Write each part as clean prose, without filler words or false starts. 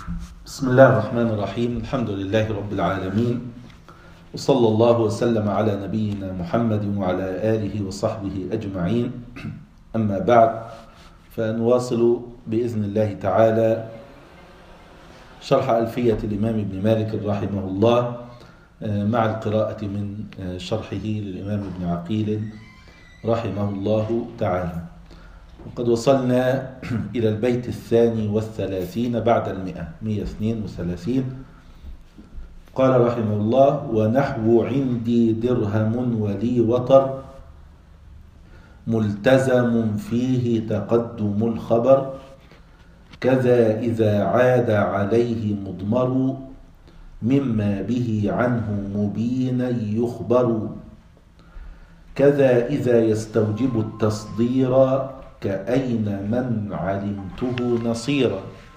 بسم الله الرحمن الرحيم. الحمد لله رب العالمين، وصلى الله وسلم على نبينا محمد وعلى آله وصحبه أجمعين. أما بعد، فنواصل بإذن الله تعالى شرح ألفية الإمام ابن مالك رحمه الله مع القراءة من شرحه للإمام ابن عقيل رحمه الله تعالى. وقد وصلنا إلى البيت 32 بعد 132. قال رحمه الله: ونحو عندي درهم ولي وطر، ملتزم فيه تقدم الخبر، كذا إذا عاد عليه مضمر، مما به عنه مبينا يخبر، كذا إذا يستوجب التصدير، كأين من علمته نصيرا،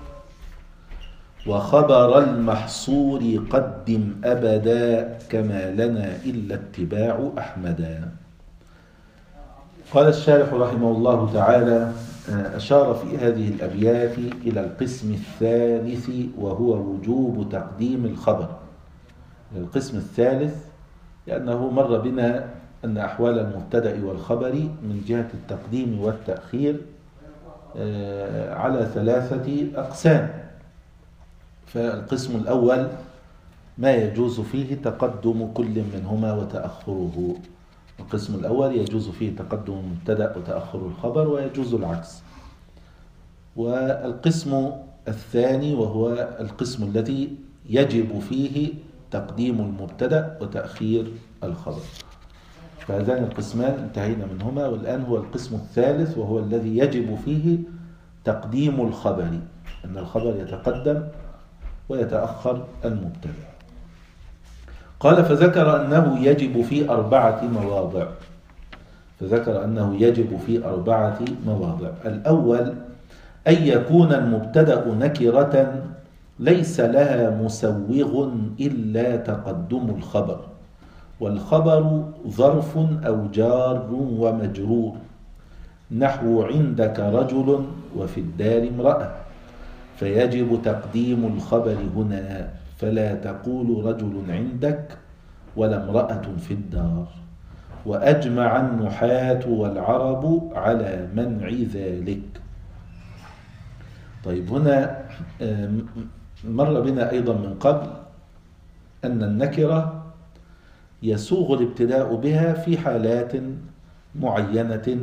وخبر المحصور قدم أبدا، كما لنا إلا اتباع أحمدا. قال الشارح رحمه الله تعالى: أشار في هذه الأبيات إلى القسم الثالث، وهو وجوب تقديم الخبر. القسم الثالث لأنه مر بنا أن أحوال المبتدأ والخبر من جهة التقديم والتأخير على 3 أقسام. فالقسم الأول ما يجوز فيه تقدم كل منهما وتأخره. القسم الأول يجوز فيه تقدم المبتدأ وتأخر الخبر، ويجوز العكس. والقسم الثاني وهو القسم الذي يجب فيه تقديم المبتدأ وتأخير الخبر. فهذان القسمان انتهينا منهما، والآن هو القسم الثالث، وهو الذي يجب فيه تقديم الخبر، أن الخبر يتقدم ويتأخر المبتدأ. قال: فذكر أنه يجب في 4 مواضع. فذكر أنه يجب في 4 مواضع. الأول: أن يكون المبتدأ نكرة ليس لها مسوغ إلا تقدم الخبر، والخبر ظرف أو جار ومجرور، نحو عندك رجل وفي الدار امرأة، فيجب تقديم الخبر هنا، فلا تقول رجل عندك ولا امرأة في الدار. وأجمع النحاة والعرب على منع ذلك. طيب، هنا مر بنا أيضا من قبل أن النكرة يسوغ الابتداء بها في حالات معينة،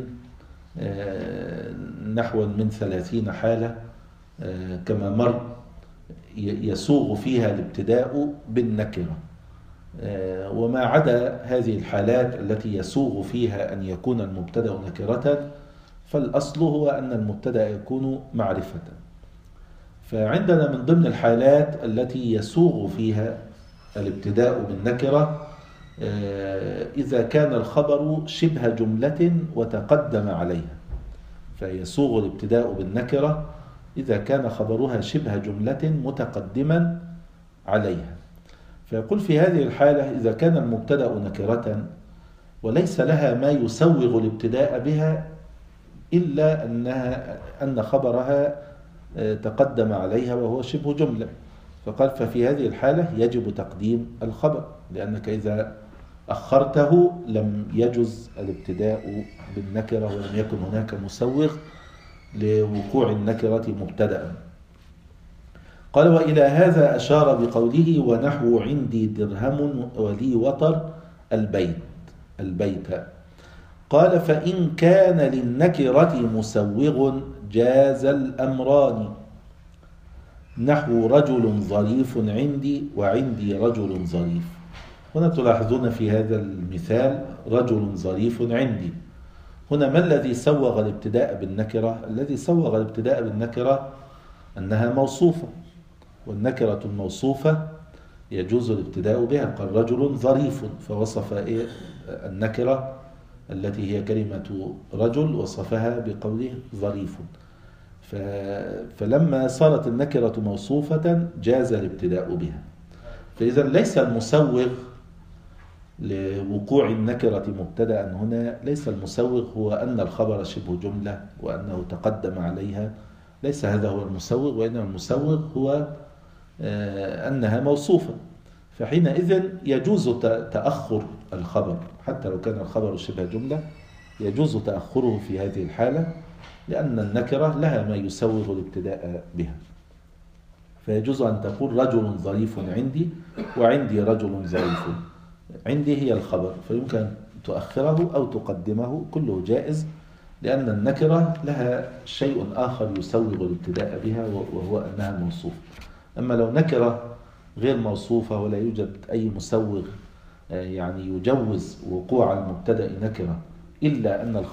نحو من 30 حالة كما مر، يسوغ فيها الابتداء بالنكرة. وما عدا هذه الحالات التي يسوغ فيها أن يكون المبتدأ نكرة، فالأصل هو أن المبتدأ يكون معرفة. فعندنا من ضمن الحالات التي يسوغ فيها الابتداء بالنكرة إذا كان الخبر شبه جملة وتقدم عليها. فيسوغ الابتداء بالنكرة إذا كان خبرها شبه جملة متقدما عليها. فيقول في هذه الحالة: إذا كان المبتدأ نكرة وليس لها ما يسوغ الابتداء بها إلا أن خبرها تقدم عليها وهو شبه جملة، فقال: ففي هذه الحالة يجب تقديم الخبر، لأنك إذا أخرته لم يجز الابتداء بالنكرة، ولم يكن هناك مسوغ لوقوع النكرة مبتدأ. قال: وإلى هذا أشار بقوله: ونحو عندي درهم ولي وطر البيت. قال: فإن كان للنكرة مسوغ جاز الأمران، نحو رجل ظريف عندي وعندي رجل ظريف. هنا تلاحظون في هذا المثال رجل ظريف عندي. هنا ما الذي سوغ الابتداء بالنكرة؟ الذي سوغ الابتداء بالنكرة أنها موصوفة، والنكرة الموصوفة يجوز الابتداء بها. قال: رجل ظريف، فوصف النكرة التي هي كلمة رجل وصفها بقوله ظريف. فلما صارت النكرة موصوفة جاز الابتداء بها. فإذا ليس المسوغ لوقوع النكرة مبتدأ هنا، ليس المسوغ هو أن الخبر شبه جملة وأنه تقدم عليها، ليس هذا هو المسوغ، وإنما المسوغ هو أنها موصوفة، فحينئذ يجوز تأخر الخبر حتى لو كان الخبر شبه جملة، يجوز تأخره في هذه الحالة، لأن النكرة لها ما يسوغ الابتداء بها. فيجوز أن تقول رجل ظريف عندي، وعندي رجل ظريف. عندي هي الخبر، فيمكن أن تؤخره أو تقدمه، كله جائز، لأن النكرة لها شيء آخر يسوغ الابتداء بها، وهو أنها موصوفة. أما لو نكرة غير موصوفة ولا يوجد أي مسوغ يعني يجوز وقوع المبتدأ نكرة، إلا أن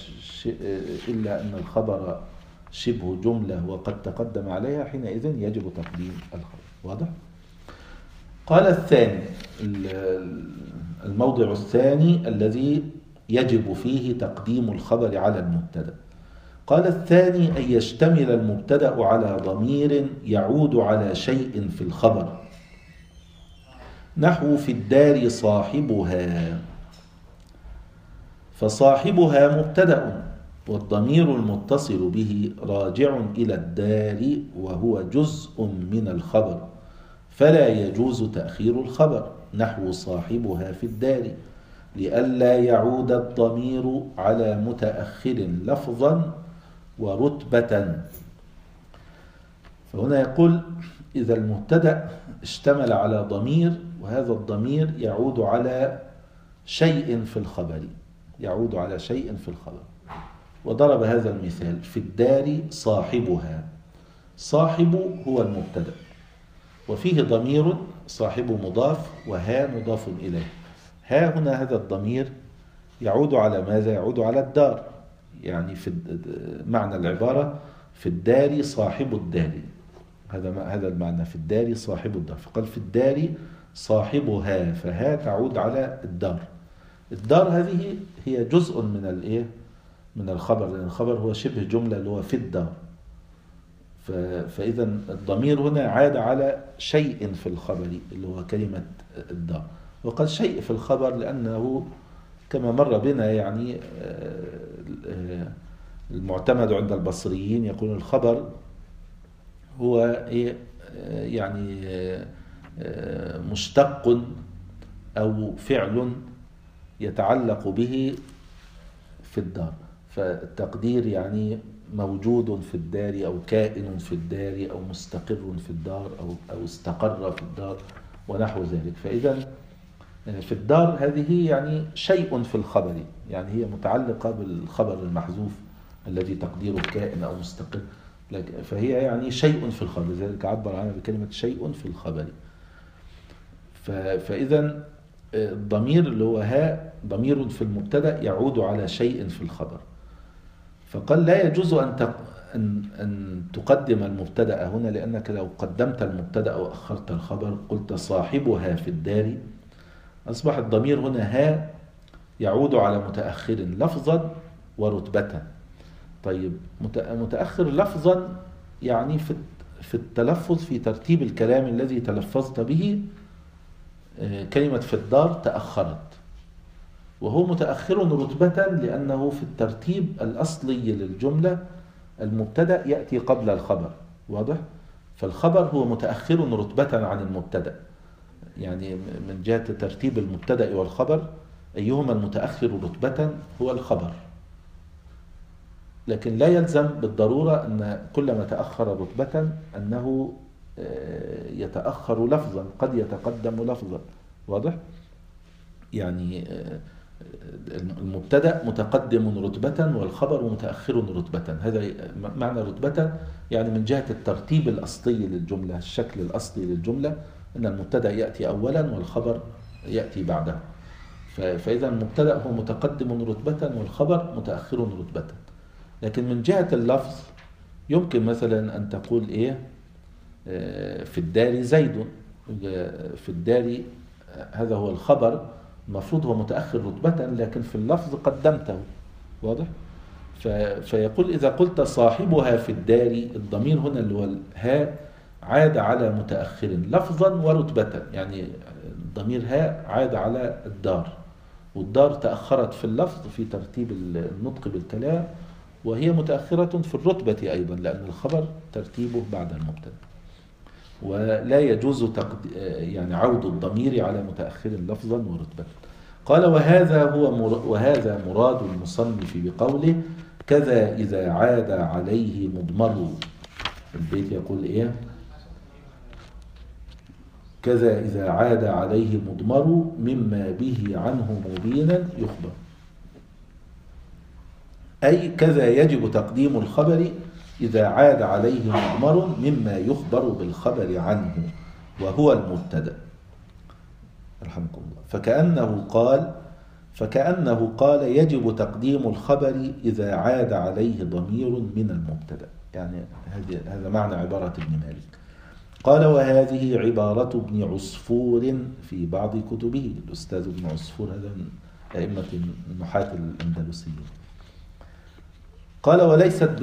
الخبر شبه جملة وقد تقدم عليها، حينئذ يجب تقديم الخبر. واضح؟ قال الثاني، الموضع الثاني الذي يجب فيه تقديم الخبر على المبتدأ. قال الثاني أن يشتمل المبتدأ على ضمير يعود على شيء في الخبر، نحو في الدار صاحبها، فصاحبها مبتدأ والضمير المتصل به راجع إلى الدار وهو جزء من الخبر، فلا يجوز تأخير الخبر، نحو صاحبها في الدار، لئلا يعود الضمير على متأخر لفظا ورتبة. فهنا يقول إذا المبتدأ اشتمل على ضمير، وهذا الضمير يعود على شيء في الخبر، يعود على شيء في الخبر. وضرب هذا المثال: في الدار صاحبها. صاحب هو المبتدأ، وفيه ضمير صاحب مضاف وها مضاف إليه. ها هنا هذا الضمير يعود على ماذا؟ يعود على الدار، يعني في معنى العبارة في الدار صاحب الدار، هذا المعنى، في الدار صاحب الدار. فقال في الدار صاحبها، فها تعود على الدار. الدار هذه هي جزء من الخبر، لأن الخبر هو شبه جملة اللي هو في الدار. فإذا الضمير هنا عاد على شيء في الخبر اللي هو كلمة الدار. وقال شيء في الخبر لأنه كما مر بنا يعني المعتمد عند البصريين يقول الخبر هو يعني مشتق أو فعل يتعلق به في الدار، فالتقدير يعني موجود في الدار أو كائن في الدار أو مستقر في الدار أو استقر في الدار ونحو ذلك. فإذا في الدار هذه يعني شيء في الخبر، يعني هي متعلقة بالخبر المحذوف الذي تقديره كائن أو مستقر، فهي يعني شيء في الخبر، لذلك عبر عنها بكلمة شيء في الخبر. فإذا الضمير اللي هو ها ضمير في المبتدأ يعود على شيء في الخبر. فقال لا يجوز أن تقدم المبتدأ هنا، لأنك لو قدمت المبتدأ وأخرت الخبر قلت صاحبها في الدار، أصبح الضمير هنا ها يعود على متأخر لفظا ورتبة. طيب متأخر لفظا يعني في التلفظ، في ترتيب الكلام الذي تلفظت به، كلمة في الدار تأخرت، وهو متأخر رتبة لأنه في الترتيب الأصلي للجملة المبتدأ يأتي قبل الخبر. واضح؟ فالخبر هو متأخر رتبة عن المبتدأ، يعني من جهة ترتيب المبتدأ والخبر أيهما المتأخر رتبة هو الخبر، لكن لا يلزم بالضرورة أن كلما تأخر رتبة أنه يتأخر لفظا، قد يتقدم لفظا. واضح؟ يعني المبتدأ متقدم رتبة والخبر متأخر رتبة، هذا معنى رتبة، يعني من جهة الترتيب الأصلي للجملة، الشكل الأصلي للجملة، أن المبتدأ يأتي أولا والخبر يأتي بعده. فإذا المبتدأ هو متقدم رتبة والخبر متأخر رتبة. لكن من جهة اللفظ يمكن مثلا أن تقول في الدار زيد، في الدار هذا هو الخبر، المفروض هو متأخر رتبة، لكن في اللفظ قدمته. واضح؟ فيقول إذا قلت صاحبها في الدار، الضمير هنا اللي هو ها عاد على متأخر لفظا ورتبة، يعني الضمير ها عاد على الدار، والدار تأخرت في اللفظ في ترتيب النطق بالكلام، وهي متأخرة في الرتبة أيضا لأن الخبر ترتيبه بعد المبتدأ. ولا يجوز يعني عود الضمير على متأخر لفظا ورتبة. قال وهذا مراد المصنف بقوله كذا إذا عاد عليه مضمر. البيت يقول إيه؟ كذا إذا عاد عليه مضمر مما به عنه مبينا يخبر، أي كذا يجب تقديم الخبر إذا عاد عليه مضمر مما يخبر بالخبر عنه وهو المبتدأ. رحمكم الله. فكأنه قال يجب تقديم الخبر إذا عاد عليه ضمير من المبتدأ. يعني هذا معنى عبارة ابن مالك. قال وهذه عبارة ابن عصفور في بعض كتبه. الأستاذ ابن عصفور هذا من أئمة النحاة الأندلسيين. قال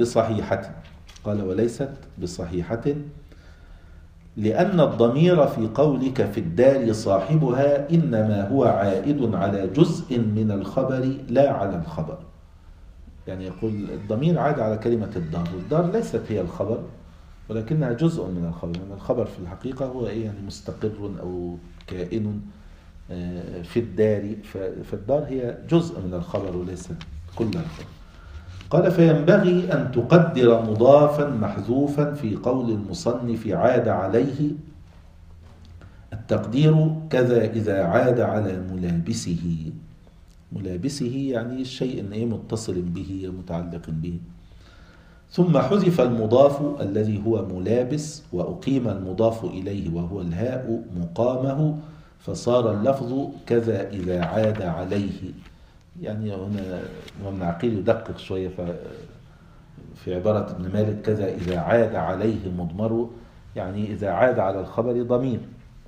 وليست بصحيحة لأن الضمير في قولك في الدار صاحبها إنما هو عائد على جزء من الخبر لا على الخبر. يعني يقول الضمير عاد على كلمة الدار، والدار ليست هي الخبر ولكنها جزء من الخبر، يعني الخبر في الحقيقة هو يعني مستقر أو كائن في الدار، فالدار هي جزء من الخبر وليست كل الخبر. قال فينبغي أن تقدر مضافا محذوفا في قول المصنف عاد عليه. التقدير كذا إذا عاد على ملابسه يعني الشيء متصل به متعلق به. ثم حذف المضاف الذي هو ملابس وأقيم المضاف إليه وهو الهاء مقامه، فصار اللفظ كذا إذا عاد عليه. يعني هنا ابن عقيل يدقق شوية في عبارة ابن مالك كذا إذا عاد عليه مضمر، يعني إذا عاد على الخبر ضمير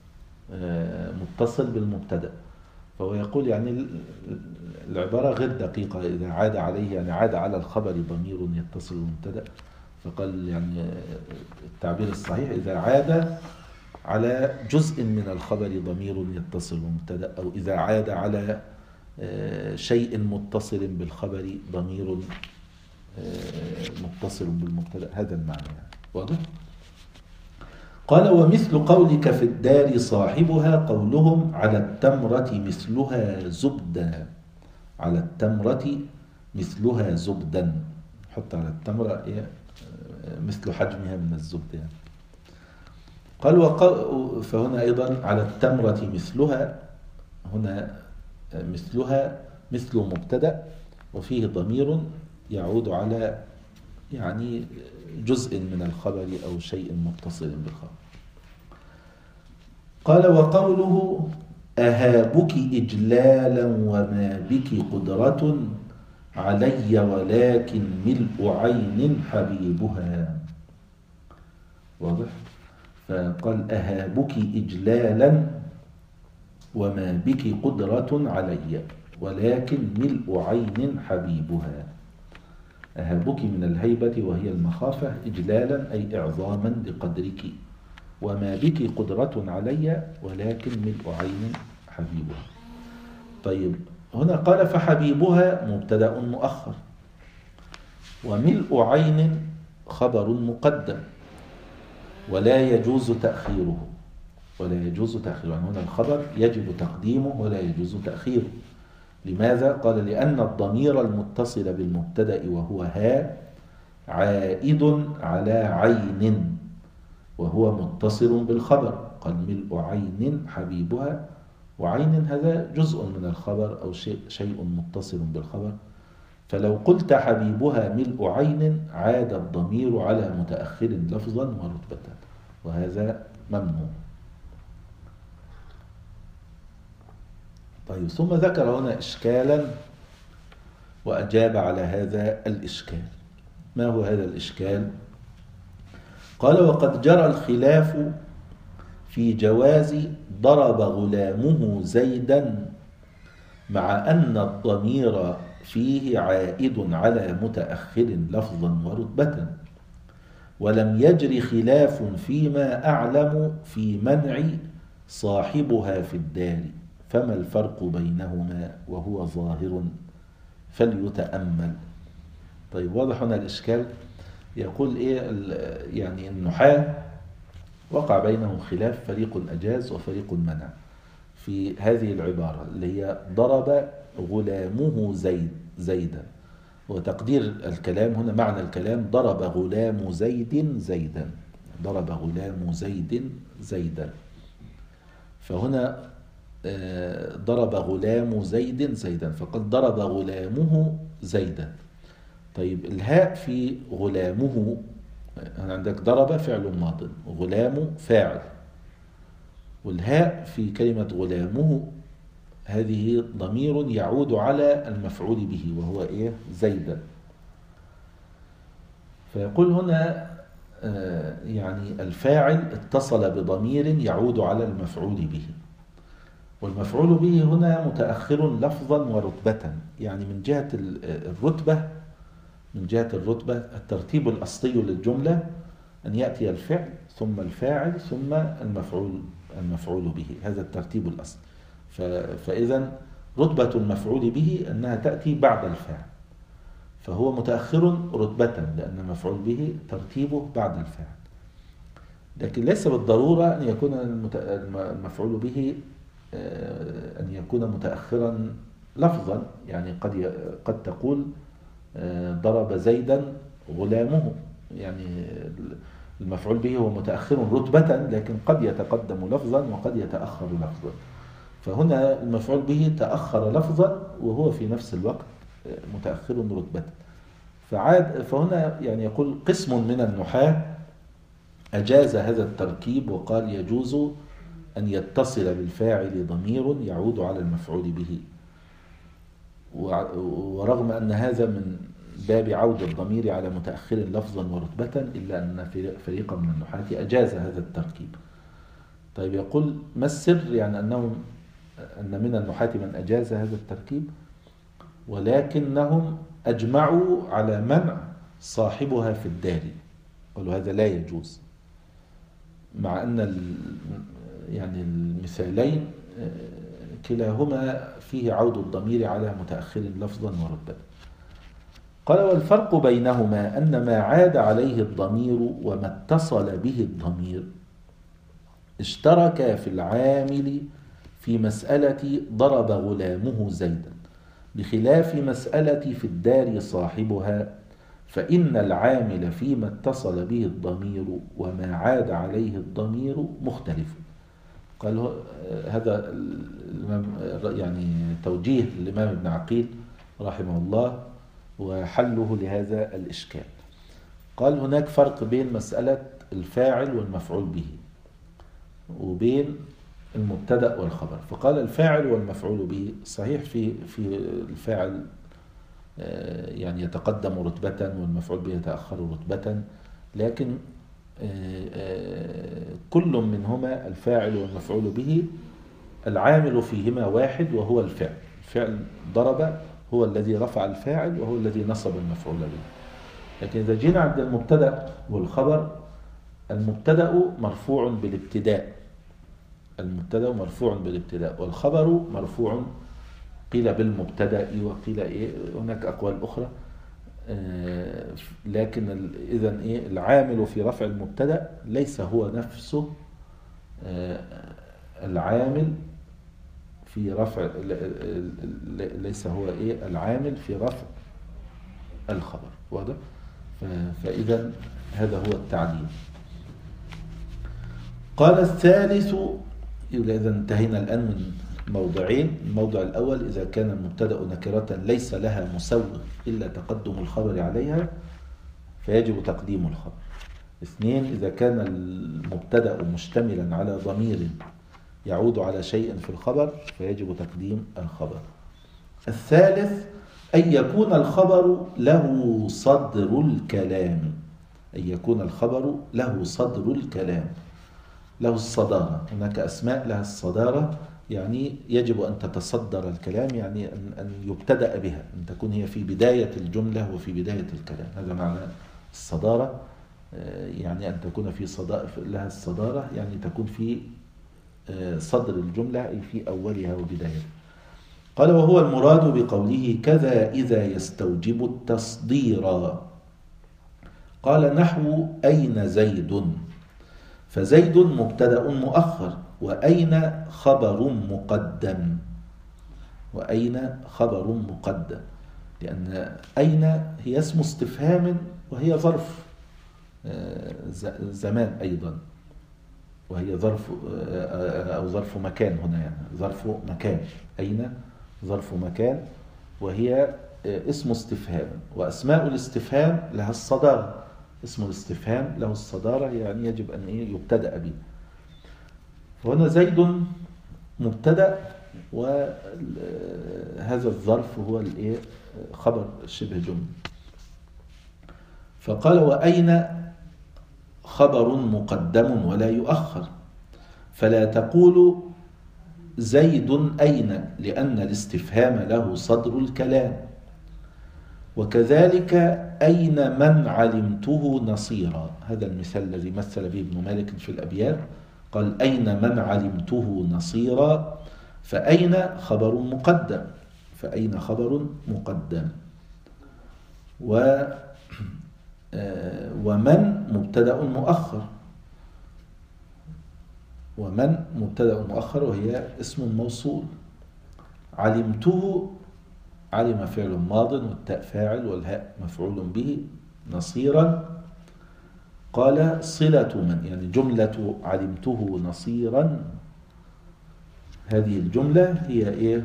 متصل بالمبتدأ، فهو يقول يعني العبارة غير دقيقة. إذا عاد عليه يعني عاد على الخبر ضمير يتصل بالمبتدأ، فقال يعني التعبير الصحيح إذا عاد على جزء من الخبر ضمير يتصل بالمبتدأ، أو إذا عاد على شيء متصل بالخبر ضمير متصل بالمبتدأ. هذا المعنى يعني. واضح؟ قال ومثل قولك في الدار صاحبها قولهم على التمرة مثلها زبدا. على التمرة مثلها زبدا، حط على التمرة مثل حجمها من الزبد يعني. قال فهنا أيضا على التمرة مثلها، هنا مثلها مثل مبتدأ وفيه ضمير يعود على يعني جزء من الخبر أو شيء متصل بالخبر. قال وقوله أهابك إجلالا وما بك قدرة علي ولكن ملء عين حبيبها. واضح؟ فقال أهابك إجلالا وما بك قدرة علي ولكن ملء عين حبيبها. أهابك من الهيبة وهي المخافة، إجلالا أي إعظاما لقدرك، وما بك قدرة علي ولكن ملء عين حبيبها. طيب هنا قال فحبيبها مبتدأ مؤخر، وملء عين خبر مقدم، ولا يجوز تأخيره. يعني هنا الخبر يجب تقديمه ولا يجوز تأخيره. لماذا؟ قال لأن الضمير المتصل بالمبتدأ وهو ها عائد على عين وهو متصل بالخبر. قال ملء عين حبيبها، وعين هذا جزء من الخبر أو شيء متصل بالخبر، فلو قلت حبيبها ملء عين عاد الضمير على متأخر لفظا ورتبة، وهذا ممنوع. طيب ثم ذكر هنا إشكالا وأجاب على هذا الإشكال. ما هو هذا الإشكال؟ قال وقد جرى الخلاف في جواز ضرب غلامه زيدا مع أن الضمير فيه عائد على متأخر لفظا ورتبة، ولم يجر خلاف فيما أعلم في منع صاحبها في الدار، فما الفرق بينهما وهو ظاهر فليتأمل. طيب واضح هنا الإشكال. يقول يعني النحاة وقع بينهم خلاف، فريق أجاز وفريق منع في هذه العبارة اللي هي ضرب غلامه زيدا. وتقدير الكلام هنا، معنى الكلام ضرب غلام زيد زيدا، ضرب غلام زيد زيدا. فهنا ضرب غلام زيد زيدا، فقد ضرب غلامه زيدا. طيب الهاء في غلامه، عندك ضرب فعل ماض، غلام فاعل، والهاء في كلمة غلامه هذه ضمير يعود على المفعول به وهو إيه؟ زيدا. فيقول هنا يعني الفاعل اتصل بضمير يعود على المفعول به، والمفعول به هنا متأخر لفظا ورتبة، يعني من جهة الرتبة، من جهة الرتبة الترتيب الأصلي للجملة أن يأتي الفعل ثم الفاعل ثم المفعول به، هذا الترتيب الأصلي. فإذا رتبة المفعول به أنها تأتي بعد الفاعل، فهو متأخر رتبة لأن المفعول به ترتيبه بعد الفاعل. لكن ليس بالضرورة أن يكون المفعول به أن يكون متأخرا لفظا، يعني قد تقول ضرب زيدا غلامه، يعني المفعول به هو متأخر رتبة لكن قد يتقدم لفظا وقد يتأخر لفظا. فهنا المفعول به تأخر لفظا وهو في نفس الوقت متأخر رتبة. فهنا يعني يقول قسم من النحاة أجاز هذا التركيب وقال يجوز أن يتصل بالفاعل ضمير يعود على المفعول به، ورغم أن هذا من باب عود الضمير على متأخر لفظا ورتبة، إلا أن فريقا من النحاة أجاز هذا التركيب. طيب يقول ما السر؟ يعني أن من النحاة من أجاز هذا التركيب، ولكنهم أجمعوا على منع صاحبها في الدار، قالوا هذا لا يجوز، مع أن يعني المثالين كلاهما فيه عود الضمير على متأخر لفظا ورتبة. قال والفرق بينهما أن ما عاد عليه الضمير وما اتصل به الضمير اشترك في العامل في مسألة ضرب غلامه زيدا، بخلاف مسألة في الدار صاحبها، فإن العامل فيما اتصل به الضمير وما عاد عليه الضمير مختلف. قال هذا يعني توجيه الإمام ابن عقيل رحمه الله وحله لهذا الإشكال. قال هناك فرق بين مسألة الفاعل والمفعول به وبين المبتدأ والخبر. فقال الفاعل والمفعول به صحيح في الفاعل يعني يتقدم رتبة والمفعول به يتأخر رتبة، لكن كل منهما الفاعل والمفعول به العامل فيهما واحد وهو الفعل. الفعل ضرب هو الذي رفع الفاعل وهو الذي نصب المفعول به. لكن إذا جينا عند المبتدأ والخبر، المبتدأ مرفوع بالابتداء، المبتدأ مرفوع بالابتداء، والخبر مرفوع قيل بالمبتدأ وقيل هناك أقوال أخرى، لكن إذن العامل في رفع المبتدأ ليس هو نفسه العامل في رفع، ليس هو العامل في رفع الخبر، واضح؟ فإذا هذا هو التعليل. قال الثالث، إذا انتهينا الآن من موضعين. الموضع الأول إذا كان المبتدأ نكرة ليس لها مسوغ إلا تقدم الخبر عليها فيجب تقديم الخبر. اثنين، إذا كان المبتدأ مشتملا على ضمير يعود على شيء في الخبر فيجب تقديم الخبر. الثالث أن يكون الخبر له صدر الكلام، أن يكون الخبر له صدر الكلام، له الصدارة. هناك أسماء لها الصدارة، يعني يجب أن تتصدر الكلام، يعني أن يبتدأ بها، أن تكون هي في بداية الجملة وفي بداية الكلام. هذا معنى الصدارة، يعني أن تكون لها الصدارة، يعني تكون في صدر الجملة أي في أولها وبدايتها. قال وهو المراد بقوله كذا إذا يستوجب التصدير. قال نحو أين زيد، فزيد مبتدأ مؤخر، وأين خبر مقدم. وأين خبر مقدم، لأن أين هي اسم استفهام وهي ظرف زمان أيضا، وهي ظرف أو ظرف مكان هنا، يعني ظرف مكان. أين ظرف مكان، وهي اسم استفهام، وأسماء الاستفهام لها الصدارة. اسم الاستفهام له الصدارة، يعني يجب أن يبتدأ به. فهنا زيد مبتدأ، وهذا الظرف هو خبر شبه جملة. فقال وأين خبر مقدم ولا يؤخر، فلا تقول زيد أين، لأن الاستفهام له صدر الكلام. وكذلك أين من علمته نصيرا، هذا المثال الذي مثل به ابن مالك في الأبيات. قال أين من علمته نصيرا، فأين خبر مقدم، فأين خبر مقدم. ومن مبتدأ مؤخر، ومن مبتدأ مؤخر وهي اسم موصول. علمته، علم فعل ماض والتاء فاعل والهاء مفعول به. نصيرا قال صلة من، يعني جملة علمته نصيرا، هذه الجملة هي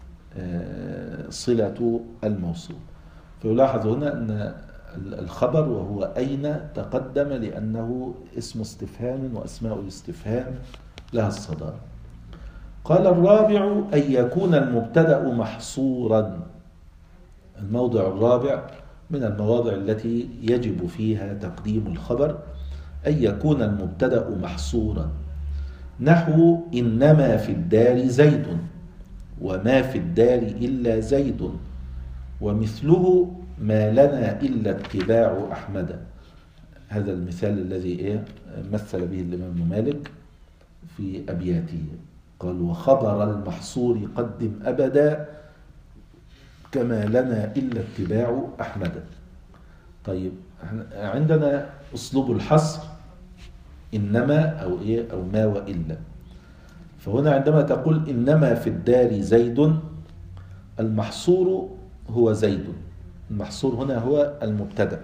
صلة الموصول. فيلاحظ هنا أن الخبر وهو أين تقدم لأنه اسم استفهام، وأسماء الاستفهام لها الصدارة. قال الرابع أن يكون المبتدأ محصورا. الموضع الرابع من المواضع التي يجب فيها تقديم الخبر أن يكون المبتدأ محصورا، نحو إنما في الدار زيد، وما في الدار إلا زيد، ومثله ما لنا إلا اتباع أحمد. هذا المثال الذي مثل به الإمام ابن مالك في أبياته. قال وخبر المحصور قدم أبدا، كما لنا إلا اتباع أحمد. طيب عندنا أسلوب الحصر إنما أو ما وإلا. فهنا عندما تقول إنما في الدار زيد، المحصور هو زيد، المحصور هنا هو المبتدأ.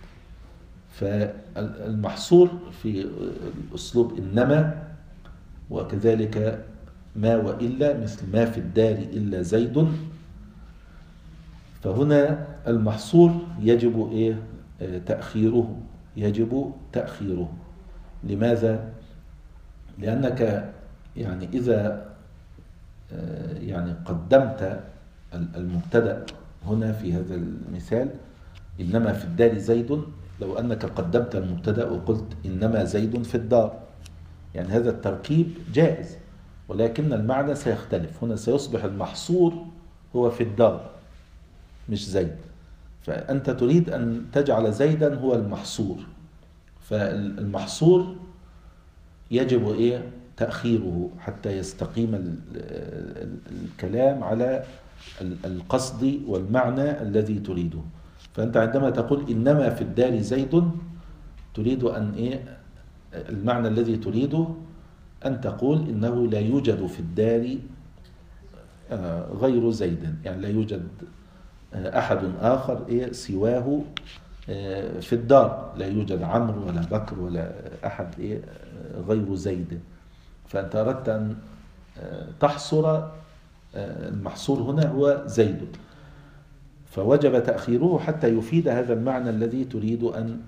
فالمحصور في الأسلوب إنما، وكذلك ما وإلا، مثل ما في الدار إلا زيد. فهنا المحصور يجب تأخيره، يجب تأخيره. لماذا؟ لأنك يعني إذا يعني قدمت المبتدأ هنا في هذا المثال إنما في الدار زيد، لو أنك قدمت المبتدأ وقلت إنما زيد في الدار، يعني هذا التركيب جائز، ولكن المعنى سيختلف. هنا سيصبح المحصور هو في الدار مش زيد، فأنت تريد أن تجعل زيدا هو المحصور. فالمحصور يجب تأخيره حتى يستقيم الكلام على القصد والمعنى الذي تريده. فأنت عندما تقول إنما في الدار زيد، تريد أن المعنى الذي تريده أن تقول إنه لا يوجد في الدار غير زيد، يعني لا يوجد أحد آخر سواه في الدار، لا يوجد عمرو ولا بكر ولا أحد غير زيد. فأنت أردت أن تحصر المحصور هنا هو زيد، فوجب تأخيره حتى يفيد هذا المعنى الذي تريد أن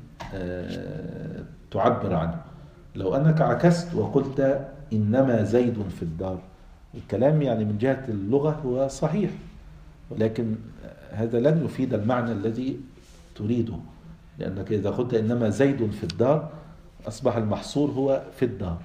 تعبر عنه. لو أنك عكست وقلت إنما زيد في الدار، الكلام يعني من جهة اللغة هو صحيح، ولكن هذا لن يفيد المعنى الذي تريده، لأنك إذا قلت إنما زيد في الدار أصبح المحصور هو في الدار،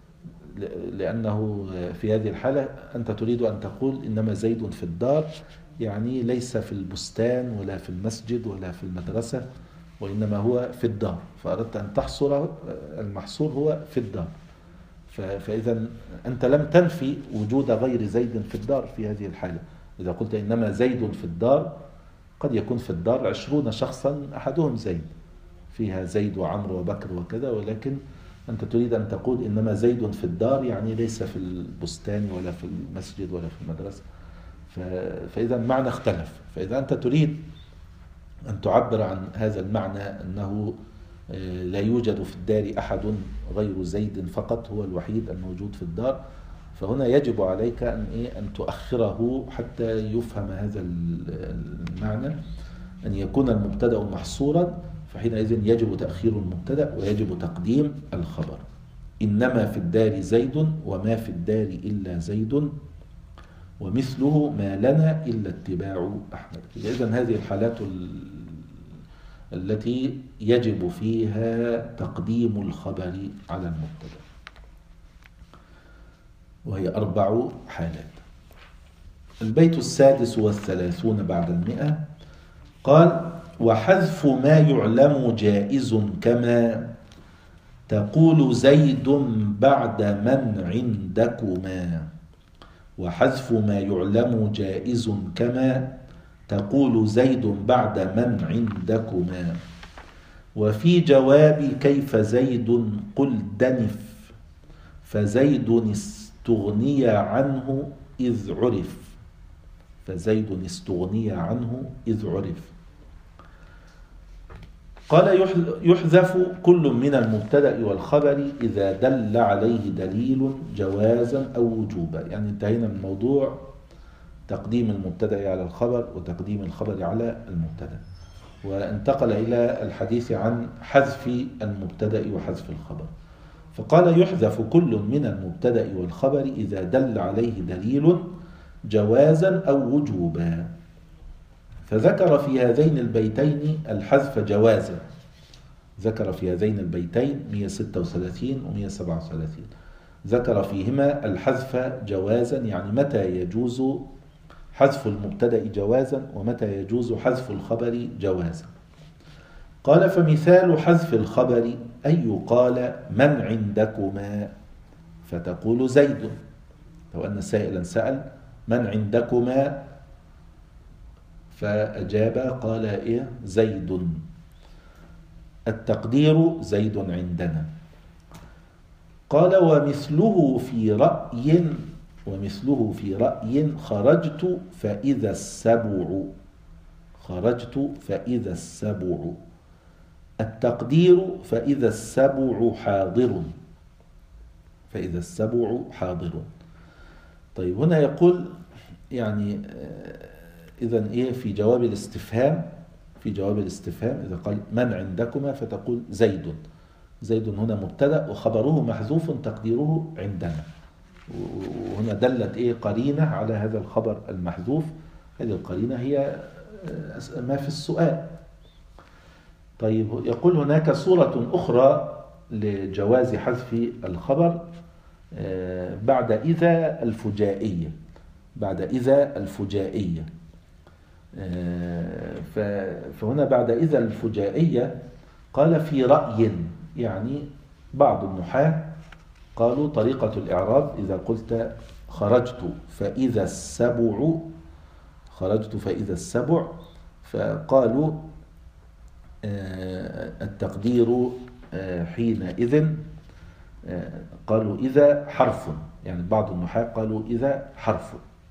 لأنه في هذه الحالة أنت تريد أن تقول إنما زيد في الدار، يعني ليس في البستان ولا في المسجد ولا في المدرسة، وإنما هو في الدار، فأردت أن تحصر المحصور هو في الدار. فإذا أنت لم تنفي وجود غير زيد في الدار في هذه الحالة. إذا قلت إنما زيد في الدار، قد يكون في الدار 20 شخصا أحدهم زيد، فيها زيد وعمرو وبكر وكذا، ولكن أنت تريد أن تقول إنما زيد في الدار، يعني ليس في البستان ولا في المسجد ولا في المدرسة. فإذا المعنى اختلف. فإذا أنت تريد أن تعبر عن هذا المعنى أنه لا يوجد في الدار أحد غير زيد فقط، هو الوحيد الموجود في الدار، فهنا يجب عليك أن تؤخره حتى يفهم هذا المعنى، أن يكون المبتدأ محصورا، فحينئذ يجب تأخير المبتدأ ويجب تقديم الخبر. إنما في الدار زيد وما في الدار إلا زيد ومثله ما لنا إلا اتباع أحمد. إذن هذه الحالات التي يجب فيها تقديم الخبر على المبتدأ، وهي 4 حالات. البيت 36 بعد 100 قال: وحذف ما يعلم جائز كما تقول زيد بعد من عندكما. وحذف ما يعلم جائز كما تقول زيد بعد من عندكما. وفي جواب كيف زيد قل دنف فزيد استغني عنه إذ عرف. فزيد استغني عنه إذ عرف. قال: يحذف كل من المبتدأ والخبر إذا دل عليه دليل جوازا أو وجوبا. يعني انتهينا من موضوع تقديم المبتدأ على الخبر وتقديم الخبر على المبتدأ، وانتقل إلى الحديث عن حذف المبتدأ وحذف الخبر. فقال: يحذف كل من المبتدأ والخبر إذا دل عليه دليل جوازا أو وجوبا. فذكر في هذين البيتين الحذف جوازا. ذكر في هذين البيتين 136 و 137 ذكر فيهما الحذف جوازا، يعني متى يجوز حذف المبتدأ جوازا ومتى يجوز حذف الخبر جوازا. قال: فمثال حذف الخبر أن يقال من عندكما فتقول زيد. لو أن سائلا سأل من عندكما فأجاب قال إيه؟ زيد. التقدير زيد عندنا. قال: ومثله في رأي خرجت فإذا السبع. خرجت فإذا السبع. التقدير فإذا السبع حاضر. فإذا السبع حاضر. طيب هنا يقول يعني إذن إيه في جواب الاستفهام. في جواب الاستفهام إذا قال من عندكما فتقول زيد. زيد هنا مبتدأ وخبره محذوف تقديره عندنا، وهنا دلت إيه قرينة على هذا الخبر المحذوف. هذه القرينة هي ما في السؤال. طيب يقول هناك صورة أخرى لجواز حذف الخبر بعد إذا الفجائية. بعد إذا الفجائية. فهنا بعد إذا الفجائية قال في رأي، يعني بعض النحاة قالوا طريقة الإعراب إذا قلت خرجت فإذا السبع، خرجت فإذا السبع، فقالوا التقدير حينئذ قالوا إذا حرف، يعني بعض النحاة قالوا إذا حرف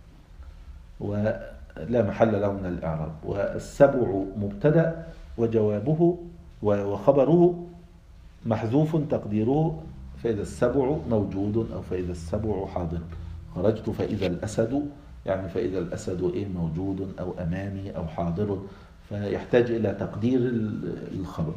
ولا محل له من الإعراب، والسبع مبتدأ وجوابه وخبره محذوف تقديره فإذا السبع موجود أو فإذا السبع حاضر. خرجت فإذا الأسد، يعني فإذا الأسد إيه موجود أو أمامي أو حاضر، فيحتاج إلى تقدير الخبر.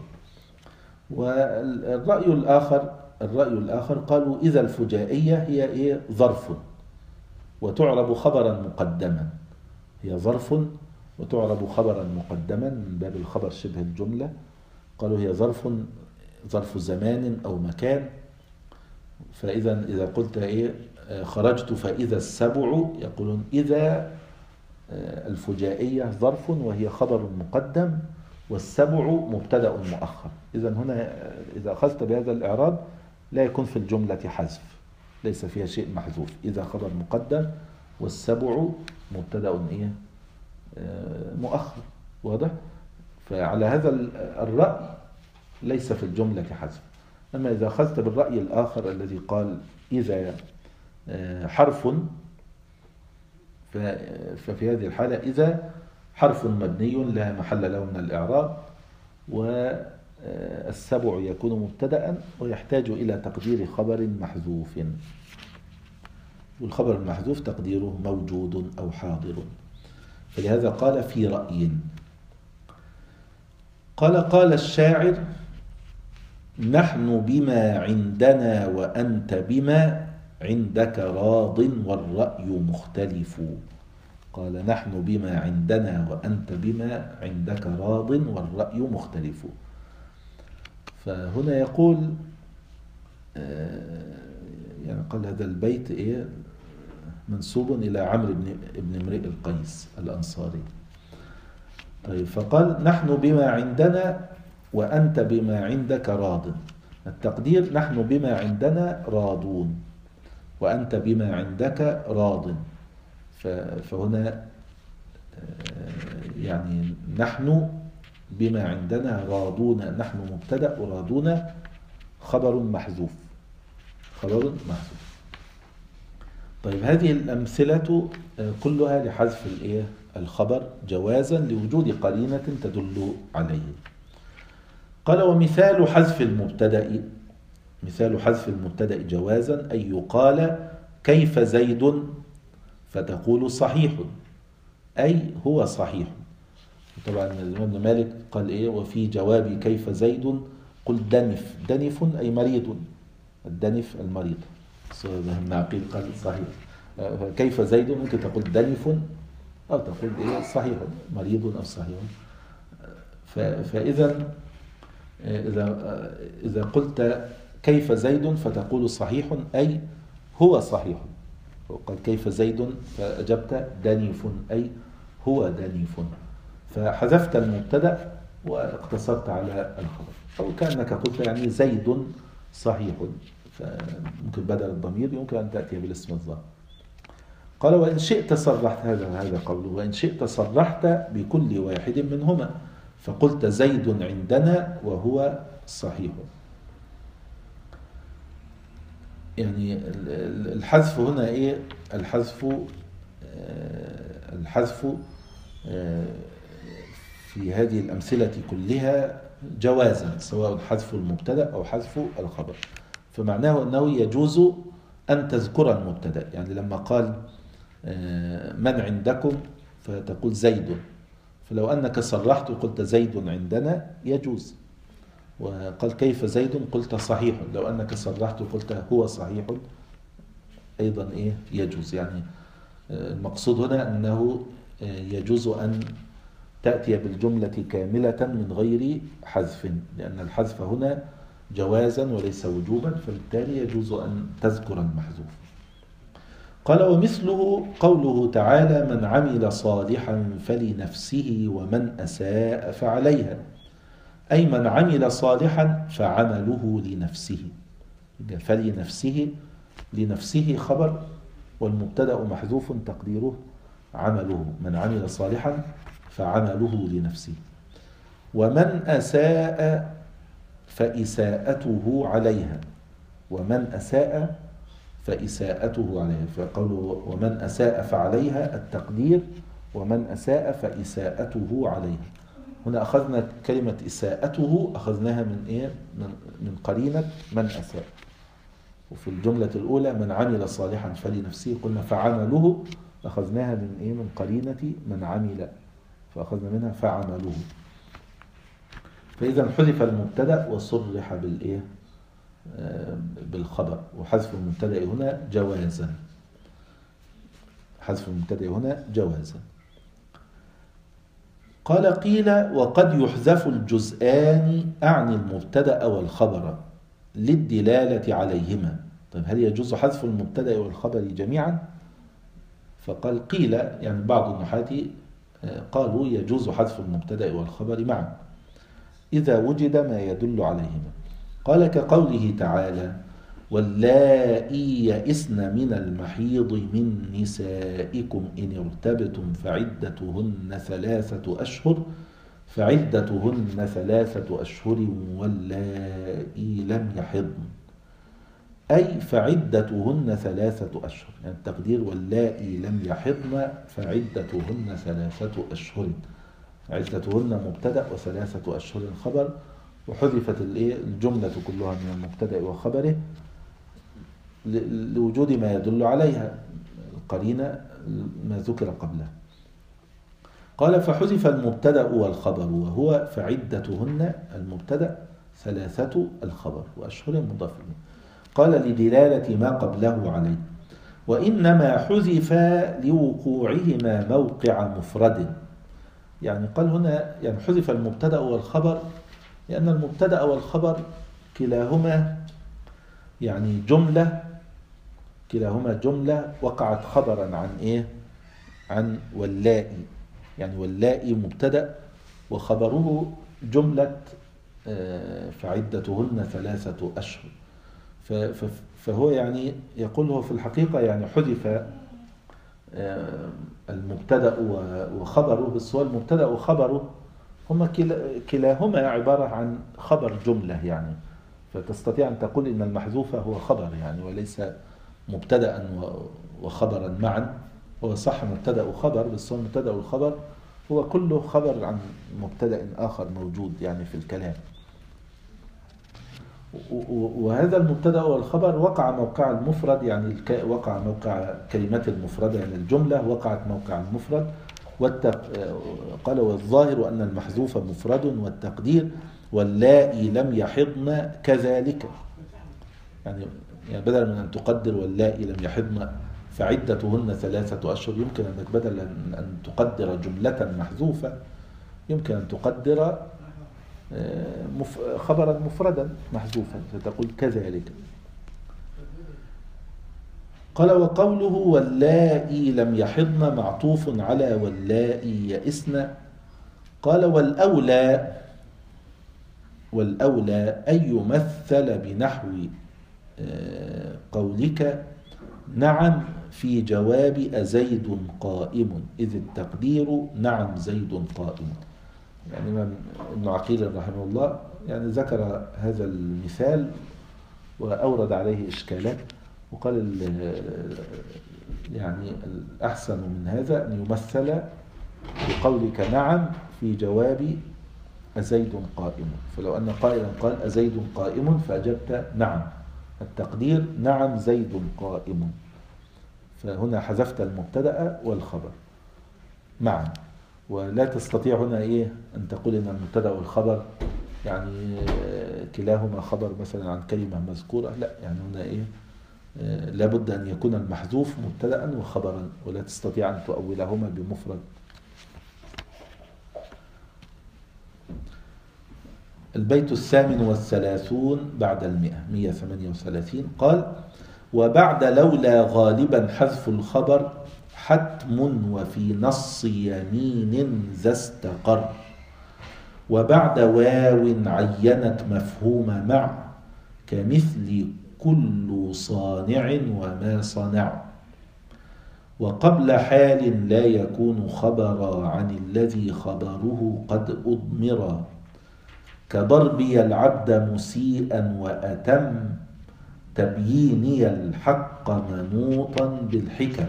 والرأي الآخر قالوا إذا الفجائية هي إيه ظرف وتعرب خبرا مقدما. هي ظرف وتعرب خبرا مقدما من باب الخبر شبه الجملة. قالوا هي ظرف زمان أو مكان. فإذا إذا قلت إيه خرجت فإذا السبع، يقولون إذا الفجائية ظرف وهي خبر مقدم والسبع مبتدأ مؤخر. إذا هنا إذا أخذت بهذا الإعراب لا يكون في الجملة حذف، ليس فيها شيء محذوف. إذا خبر مقدم والسبع مبتدأ إيه مؤخر. واضح؟ فعلى هذا الرأي ليس في الجملة حذف. أما إذا أخذت بالرأي الآخر الذي قال إذا حرف، ففي هذه الحالة إذا حرف مبني لا محل له من الإعراب، والسبع يكون مبتدأ ويحتاج إلى تقدير خبر محذوف، والخبر المحذوف تقديره موجود أو حاضر. فلهذا قال في رأي. قال الشاعر: نحن بما عندنا وأنت بما عندك راض والرأي مختلف. قال: نحن بما عندنا وأنت بما عندك راض والرأي مختلف. فهنا يقول يعني قال هذا البيت منسوب إلى عمرو بن امرئ القيس الأنصاري. طيب، فقال: نحن بما عندنا وأنت بما عندك راض. التقدير: نحن بما عندنا راضون وأنت بما عندك راض. فهنا يعني نحن بما عندنا راضون، نحن مبتدأ وراضون خبر محذوف. طيب، هذه الأمثلة كلها لحذف الخبر جوازا لوجود قرينة تدل عليه. قال: ومثال حذف المبتدأ، مثال حذف المبتدأ جوازا أن يقال كيف زيد فتقول صحيح، أي هو صحيح. طبعا الإمام ابن مالك قال وفي جوابي كيف زيد قل دنف. دنف أي مريض، الدنف المريض. ابن عقيل قال صحيح. كيف زيد ممكن تقول دنف أو تقول صحيح، مريض أو صحيح. فإذا إذا قلت كيف زيد فتقول صحيح أي هو صحيح. وقال كيف زيد فأجبت دنيف أي هو دنيف، فحذفت المبتدأ واقتصرت على الخبر. أو كأنك قلت يعني زيد صحيح، فممكن بدل الضمير يمكن أن تأتي بالاسم الظاهر. قال: وإن شئت صرحت، هذا قوله، وإن شئت صرحت بكل واحد منهما فقلت زيد عندنا وهو صحيح. يعني الحذف هنا الحذف في هذه الأمثلة كلها جوازا، سواء حذف المبتدأ أو حذف الخبر. فمعناه أنه يجوز أن تذكر المبتدأ. يعني لما قال من عندكم فتقول زيد، فلو أنك صرحت وقلت زيد عندنا يجوز. وقال كيف زيد قلت صحيح، لو أنك صرحت وقلت هو صحيح أيضا يجوز. يعني المقصود هنا أنه يجوز أن تأتي بالجملة كاملة من غير حذف، لأن الحذف هنا جوازا وليس وجوبا، فبالتالي يجوز أن تذكر المحذوف. قال: ومثله قوله تعالى: من عمل صالحا فلنفسه ومن أساء فعليها، أي من عمل صالحا فعمله لنفسه. فلنفسه، لنفسه خبر والمبتدأ محذوف تقديره عمله، من عمل صالحا فعمله لنفسه. ومن أساء فإساءته عليها، ومن أساء فإساءته عليها. فقوله ومن أساء فعليها التقدير ومن أساء فإساءته عليها. هنا أخذنا كلمة إساءته أخذناها من قرينة من أساء. وفي الجملة الأولى من عمل صالحا فلنفسه قلنا فعمله أخذناها من قرينة من عمل، فأخذنا منها فعمله. فإذا حذف المبتدأ وصرح بالخبر، وحذف المبتدأ هنا جوازا. حذف المبتدأ هنا جوازا. قال: قيل: وقد يحذف الجزءان أعني المبتدأ والخبر للدلالة عليهما. طيب، هل يجوز حذف المبتدأ والخبر جميعا؟ فقال: قيل، يعني بعض النحاة قالوا يجوز حذف المبتدأ والخبر معا إذا وجد ما يدل عليهما. قال: كقوله تعالى: واللائي يئسن من المحيض من نسائكم إن ارتبتم فعدتهن 3 أشهر فعدتهن 3 أشهر واللائي لم يحضن، أي فعدتهن 3 أشهر، يعني التقدير واللائي لم يحضن فعدتهن 3 أشهر. عدتهن مبتدأ و3 أشهر خبر، وحذفت الجملة كلها من المبتدأ وخبره لوجود ما يدل عليها القرينة ما ذكر قبله. قال فحذف المبتدأ والخبر وهو فعدتهن المبتدأ 3 الخبر وأشهر مضاف إليه. قال لدلالة ما قبله عليه، وإنما حذف لوقوعهما موقع مفرد. يعني قال هنا يعني حذف المبتدأ والخبر لأن المبتدأ والخبر كلاهما يعني كلاهما جملة وقعت خبرا عن إيه؟ عن واللائي. يعني واللائي مبتدأ وخبره جملة فعدتهن 3 أشهر. فهو يعني يقول هو في الحقيقة يعني حذف المبتدأ وخبره، بس هو المبتدأ وخبره هما كلاهما عبارة عن خبر جملة، يعني فتستطيع أن تقول إن المحذوف هو خبر يعني وليس مبتدأ وخبرا معا. هو صح مبتدأ وخبر، بس هو المبتدأ والخبر هو كله خبر عن مبتدأ آخر موجود يعني في الكلام. وهذا المبتدأ والخبر وقع موقع المفرد، يعني وقع موقع كلمة المفردة، يعني الجملة وقعت موقع المفرد. قال والظاهر أن المحذوف مفرد، والتقدير واللائي لم يحضن كذلك. يعني بدل من أن تقدر واللائي لم يحضن فعدتهن 3 أشهر، يمكن أنك بدل أن تقدر جملة محذوفة يمكن أن تقدر خبرا مفردا محذوفا فتقول كذلك. قال وقوله واللائي لم يحضن معطوف على واللائي يئسن. قال والأولى أن يمثل بنحو قولك نعم في جواب أزيد قائم، إذ التقدير نعم زيد قائم. يعني ابن عقيل رحمه الله يعني ذكر هذا المثال وأورد عليه إشكالات، وقال يعني الأحسن من هذا أن يمثل بقولك نعم في جواب أزيد قائم. فلو أن قائلا قال أزيد قائم فأجبت نعم، التقدير نعم زيد قائم، فهنا حذفت المبتدأ والخبر معا. ولا تستطيع هنا أن تقول إن المبتدأ والخبر يعني كلاهما خبر مثلا عن كلمة مذكورة، لا، يعني هنا لابد أن يكون المحذوف مبتدأ وخبرا، ولا تستطيع أن تؤولهما بمفرد. البيت 38 بعد 138 قال وبعد لولا غالبا حذف الخبر حتم وفي نص يمين ذا استقر، وبعد واو عينت مفهوم مع كمثل كل صانع وما صنع، وقبل حال لا يكون خبرا عن الذي خبره قد أضمرا، كضربي العبد مسيئا وأتم تبييني الحق منوطا بالحكم.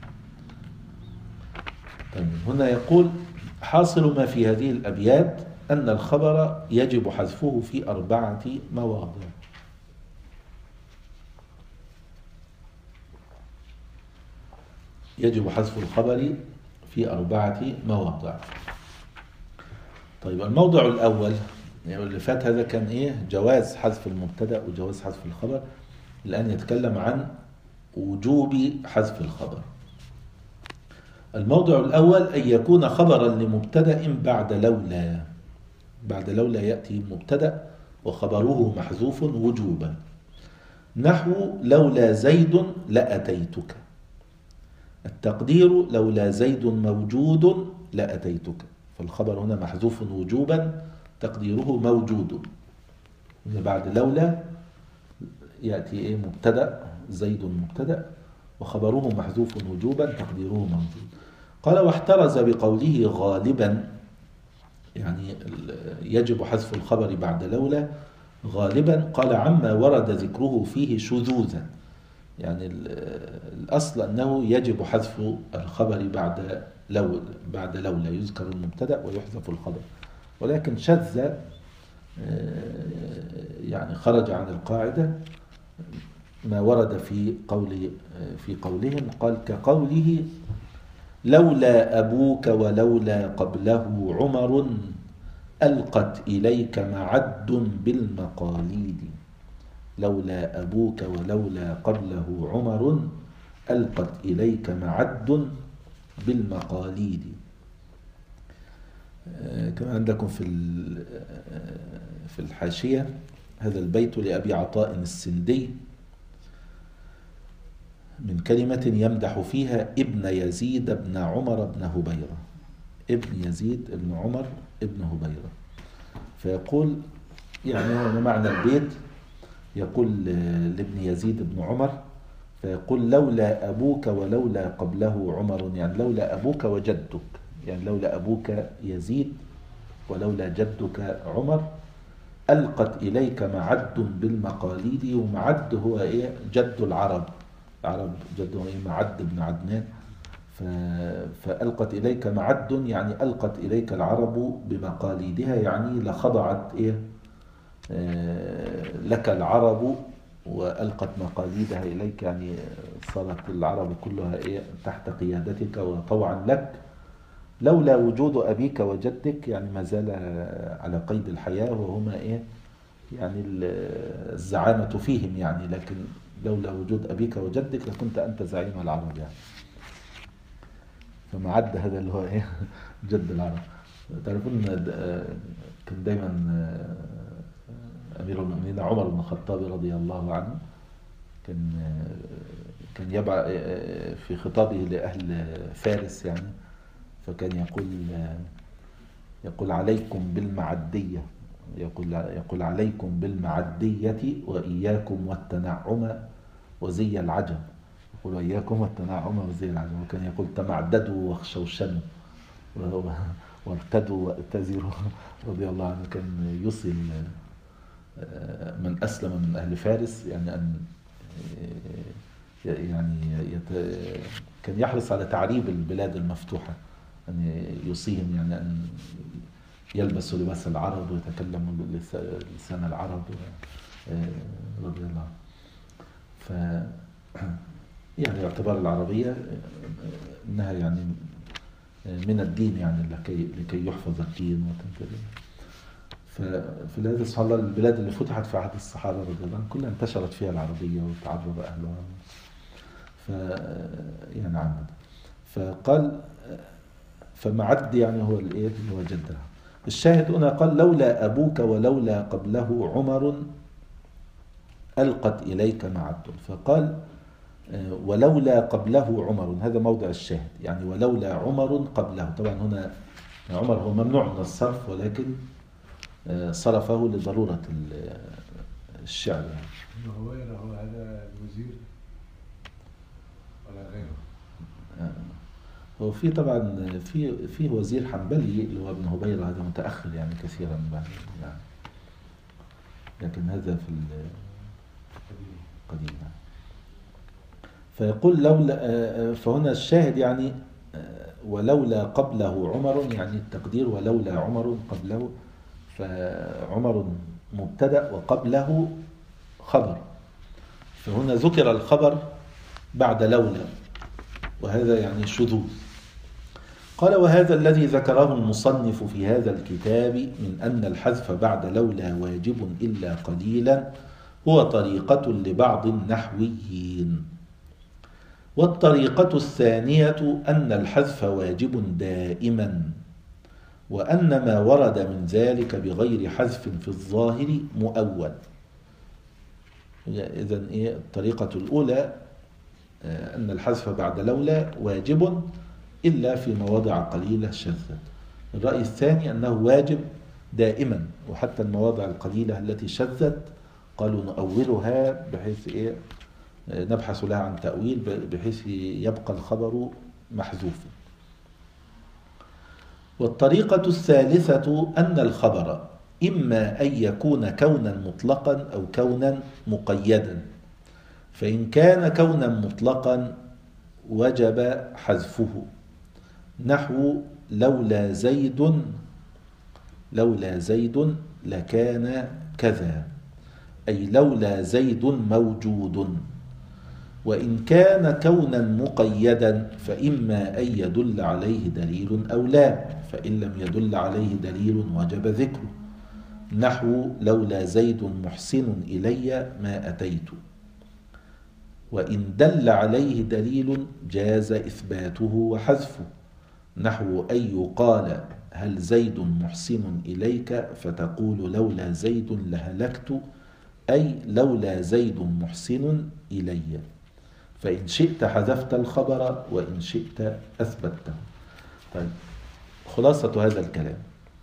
طيب هنا يقول حاصل ما في هذه الأبيات أن الخبر يجب حذفه في 4 مواضع. يجب حذف الخبر في 4 مواضع. طيب الموضع الأول يعني اللي فات هذا كان جواز حذف المبتدأ وجواز حذف الخبر. الآن يتكلم عن وجوب حذف الخبر. الموضع الأول أن يكون خبرا لمبتدأ بعد لولا. بعد لولا يأتي مبتدأ وخبره محذوف وجوبا، نحو لولا زيد لأتيتك. التقدير لولا زيد موجود لأتيتك، فالخبر هنا محذوف وجوبا تقديره موجود. بعد لولا يأتي مبتدأ زيد مبتدأ وخبره محذوف وجوبا تقديره موجود. قال واحترز بقوله غالبا يعني يجب حذف الخبر بعد لولا غالبا. قال عما ورد ذكره فيه شذوذا، يعني الأصل أنه يجب حذف الخبر بعد لولا يذكر المبتدأ ويحذف الخبر، ولكن شذ يعني خرج عن القاعدة ما ورد في قولهم. قال كقوله لولا أبوك ولولا قبله عمر ألقت إليك معد بالمقاليد. لولا أبوك ولولا قبله عمر ألقت إليك معد بالمقاليد. كما عندكم في الحاشية هذا البيت لأبي عطاء السندي من كلمة يمدح فيها ابن يزيد بن عمر بن هبيرة، ابن يزيد بن عمر بن هبيرة. فيقول يعني هو معنى البيت، يقول لابن يزيد بن عمر، فيقول لولا أبوك ولولا قبله عمر، يعني لولا أبوك وجدك، يعني لولا أبوك يزيد ولولا جدك عمر ألقت إليك معد بالمقاليد. ومعد هو جد العرب جده معد بن عدنان. فألقت إليك معد يعني ألقت إليك العرب بمقاليدها، يعني لخضعت لك العرب وألقت مقاليدها إليك، يعني صارت العرب كلها تحت قيادتك وطوعا لك. لولا وجود أبيك وجدك يعني ما زال على قيد الحياة وهما يعني الزعامة فيهم، يعني لكن لولا وجود أبيك وجدك لكنت أنت زعيم العرب يعني. فمعد هذا اللي هو جد العرب. تعرفون كان دايما أمير المؤمنين عمر بن الخطاب رضي الله عنه كان يبع في خطابه لأهل فارس يعني، فكان يقول عليكم بالمعدية، يقول عليكم بالمعدية وإياكم والتنعم وزي العجم. يقول وإياكم والتنعم وزي العجم. وكان يقول تمعددوا واخشوشنوا وارتدوا واتزروا رضي الله عنه. كان يوصي من أسلم من أهل فارس يعني أن كان يحرص على تعريب البلاد المفتوحة، أن يوصيهم يعني أن يلبسوا لباس العرب ويتكلموا لسان العرب رضي الله عنه. يعني اعتبار العربية أنها يعني من الدين، يعني لكي يحفظ الدين وتنتبه. ففي هذا سبحان الله البلاد اللي فتحت في عهد الصحابة رضي الله عنهم كلها انتشرت فيها العربية وتعرب أهلها. يعني عمد. فقال فمعد يعني هو اللي هو جدها. الشاهد هنا قال لولا أبوك ولولا قبله عمر ألقت إليك معد. فقال ولولا قبله عمر، هذا موضع الشاهد، يعني ولولا عمر قبله. طبعا هنا عمر هو ممنوع من الصرف، ولكن صرفه لضرورة الشعر يعني. هو هذا الوزير ولا غيره؟ هو في طبعا في وزير حنبلي اللي هو ابن هبيرة، هذا متأخر يعني كثيرا بعد يعني، لكن هذا في القديم. فيقول لولا، فهنا الشاهد يعني ولولا قبله عمر، يعني التقدير ولولا عمر قبله، فعمر مبتدأ وقبله خبر، فهنا ذكر الخبر بعد لولا، وهذا يعني شذوذ. قال وهذا الذي ذكره المصنف في هذا الكتاب من أن الحذف بعد لولا واجب إلا قليلا هو طريقة لبعض النحويين. والطريقة الثانية أن الحذف واجب دائما، وأن ما ورد من ذلك بغير حذف في الظاهر مؤول. إذن الطريقة الأولى أن الحذف بعد لولا واجب إلا في مواضع قليلة شذت. الرأي الثاني أنه واجب دائما، وحتى المواضع القليلة التي شذت قالوا نؤولها بحيث نبحث لها عن تأويل بحيث يبقى الخبر محذوفا. والطريقة الثالثة أن الخبر إما أن يكون كونا مطلقا أو كونا مقيدا، فإن كان كونا مطلقا وجب حذفه، نحو لولا زيد لكان كذا، أي لولا زيد موجود. وإن كان كونا مقيدا فإما أن يدل عليه دليل أو لا، فإن لم يدل عليه دليل وجب ذكره، نحو لولا زيد محسن إلي ما أتيت. وإن دل عليه دليل جاز إثباته وحذفه، نحو أن يقال هل زيد محسن إليك فتقول لولا زيد لهلكت، أي لولا زيد محسن إلي، فإن شئت حذفت الخبر وإن شئت أثبته. طيب، خلاصة هذا الكلام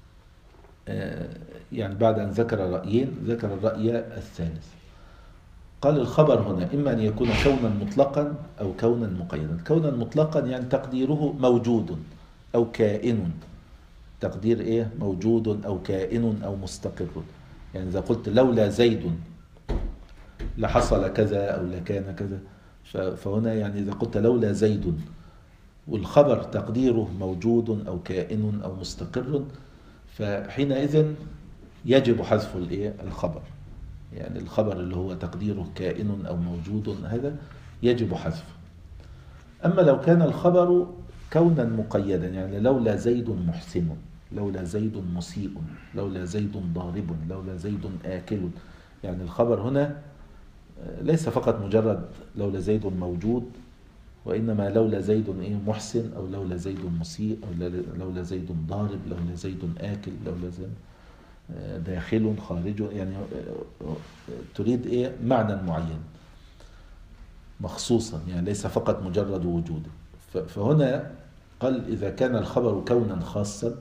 يعني بعد أن ذكر رأيين ذكر الرأي الثالث. قال الخبر هنا إما أن يكون كونا مطلقا أو كونا مقيدا. كونا مطلقا يعني تقديره موجود أو كائن، تقدير إيه؟ موجود أو كائن أو مستقر. يعني إذا قلت لولا زيد لحصل كذا أو لكان كذا، فهنا يعني إذا قلت لولا زيد والخبر تقديره موجود أو كائن أو مستقر، فحينئذ يجب حذف الخبر. يعني الخبر اللي هو تقديره كائن أو موجود هذا يجب حذفه. أما لو كان الخبر كونا مقيدا، يعني لولا زيد محسن، لولا زيد مسيء، لولا زيد ضارب، لولا زيد آكل، يعني الخبر هنا ليس فقط مجرد لولا زيد موجود، وإنما لولا زيد محسن، أو لولا زيد مسيء، أو لولا زيد ضارب، لولا زيد آكل، لولا زيد داخل خارج، يعني تريد معنى معين مخصوصا، يعني ليس فقط مجرد وجوده. فهنا قال إذا كان الخبر كونا خاصا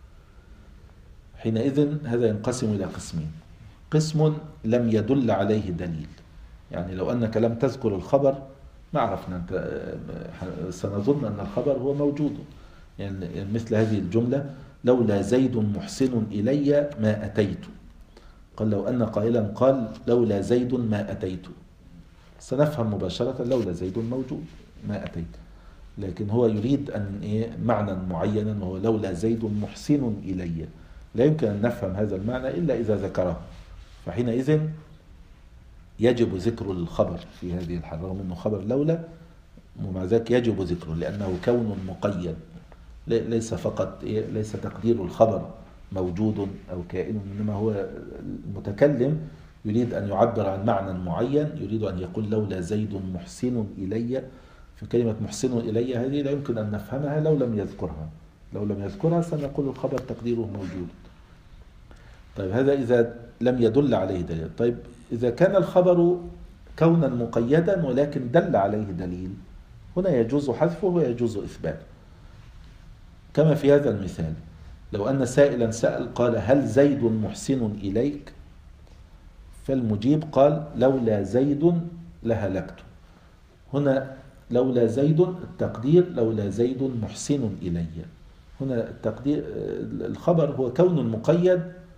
حينئذ هذا ينقسم إلى قسمين. قسم لم يدل عليه دليل، يعني لو أنك لم تذكر الخبر ما عرفنا، سنظن أن الخبر هو موجود. يعني مثل هذه الجملة لولا زيد محسن إلي ما أتيت، قال لو أن قائلا قال لولا زيد ما أتيت سنفهم مباشرة لولا زيد موجود ما أتيت، لكن هو يريد أن معنى معينا وهو لولا زيد محسن إلي، لا يمكن أن نفهم هذا المعنى إلا إذا ذكره، فحينئذ يجب ذكر الخبر في هذه الحالة، رغم أنه خبر لولا ومع ذلك يجب ذكره لأنه كون مقيد، ليس فقط ليس تقدير الخبر موجود أو كائن، إنما هو المتكلم يريد أن يعبر عن معنى معين، يريد أن يقول لولا زيد محسن إلي، فكلمة محسن إلي هذه لا يمكن أن نفهمها لو لم يذكرها، لو لم يذكرها سنقول الخبر تقديره موجود. طيب هذا إذا لم يدل عليه دليل. طيب إذا كان الخبر كونا مقيدا ولكن دل عليه دليل، هنا يجوز حذفه ويجوز إثباته، كما في هذا المثال لو أن سائلا سأل قال هل زيد محسن إليك، فالمجيب قال لولا زيد لهلكت. هنا لولا زيد التقدير لولا زيد محسن إلي، هنا التقدير الخبر هو كون مقيد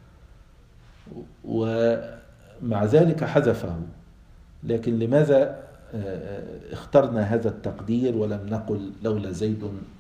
ومع ذلك حذفه، لكن لماذا اخترنا هذا التقدير ولم نقل لولا زيد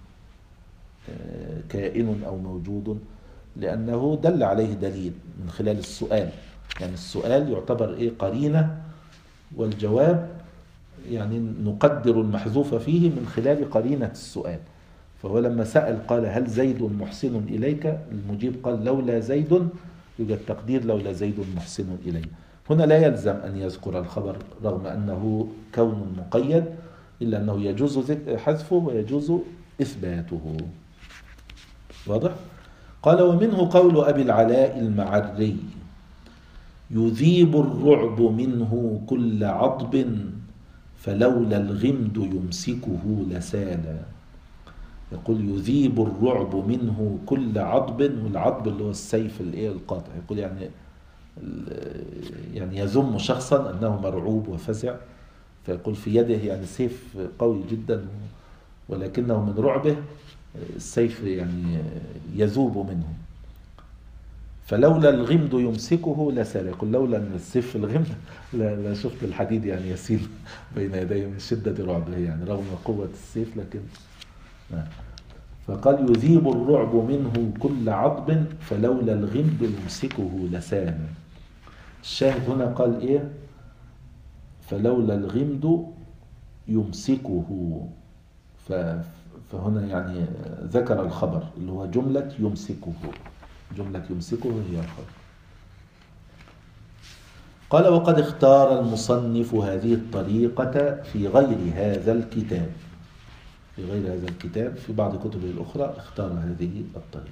كائن أو موجود؟ لأنه دل عليه دليل من خلال السؤال، يعني السؤال يعتبر قرينة، والجواب يعني نقدر المحذوف فيه من خلال قرينة السؤال. فهو لما سأل قال هل زيد محسن إليك، المجيب قال لولا زيد، يوجد تقدير لولا زيد محسن إلي. هنا لا يلزم أن يذكر الخبر رغم أنه كون مقيد، إلا أنه يجوز حذفه ويجوز إثباته. واضح؟ قال ومنه قول أبي العلاء المعري يذيب الرعب منه كل عضب فلولا الغمد يمسكه لسالا. يقول يذيب الرعب منه كل عضب، والعضب اللي هو السيف القاطع، يقول يعني يذم شخصا أنه مرعوب وفزع، فيقول في يده يعني سيف قوي جدا ولكنه من رعبه السيف يعني يذوب منه. فلولا الغمد يمسكه لسال، يقول لولا أن السيف في الغمد لا شفت الحديد يعني يسيل بين يديه من شدة رعبه، يعني رغم قوة السيف لكن فقال يذيب الرعب منه كل عضب فلولا الغمد يمسكه لسال. الشاهد هنا قال إيه؟ فلولا الغمد يمسكه، فهنا يعني ذكر الخبر اللي هو جملة يمسكه، جملة يمسكه هي الخبر. قال وقد اختار المصنف هذه الطريقة في غير هذا الكتاب، في غير هذا الكتاب في بعض كتبه الأخرى اختار هذه الطريقة.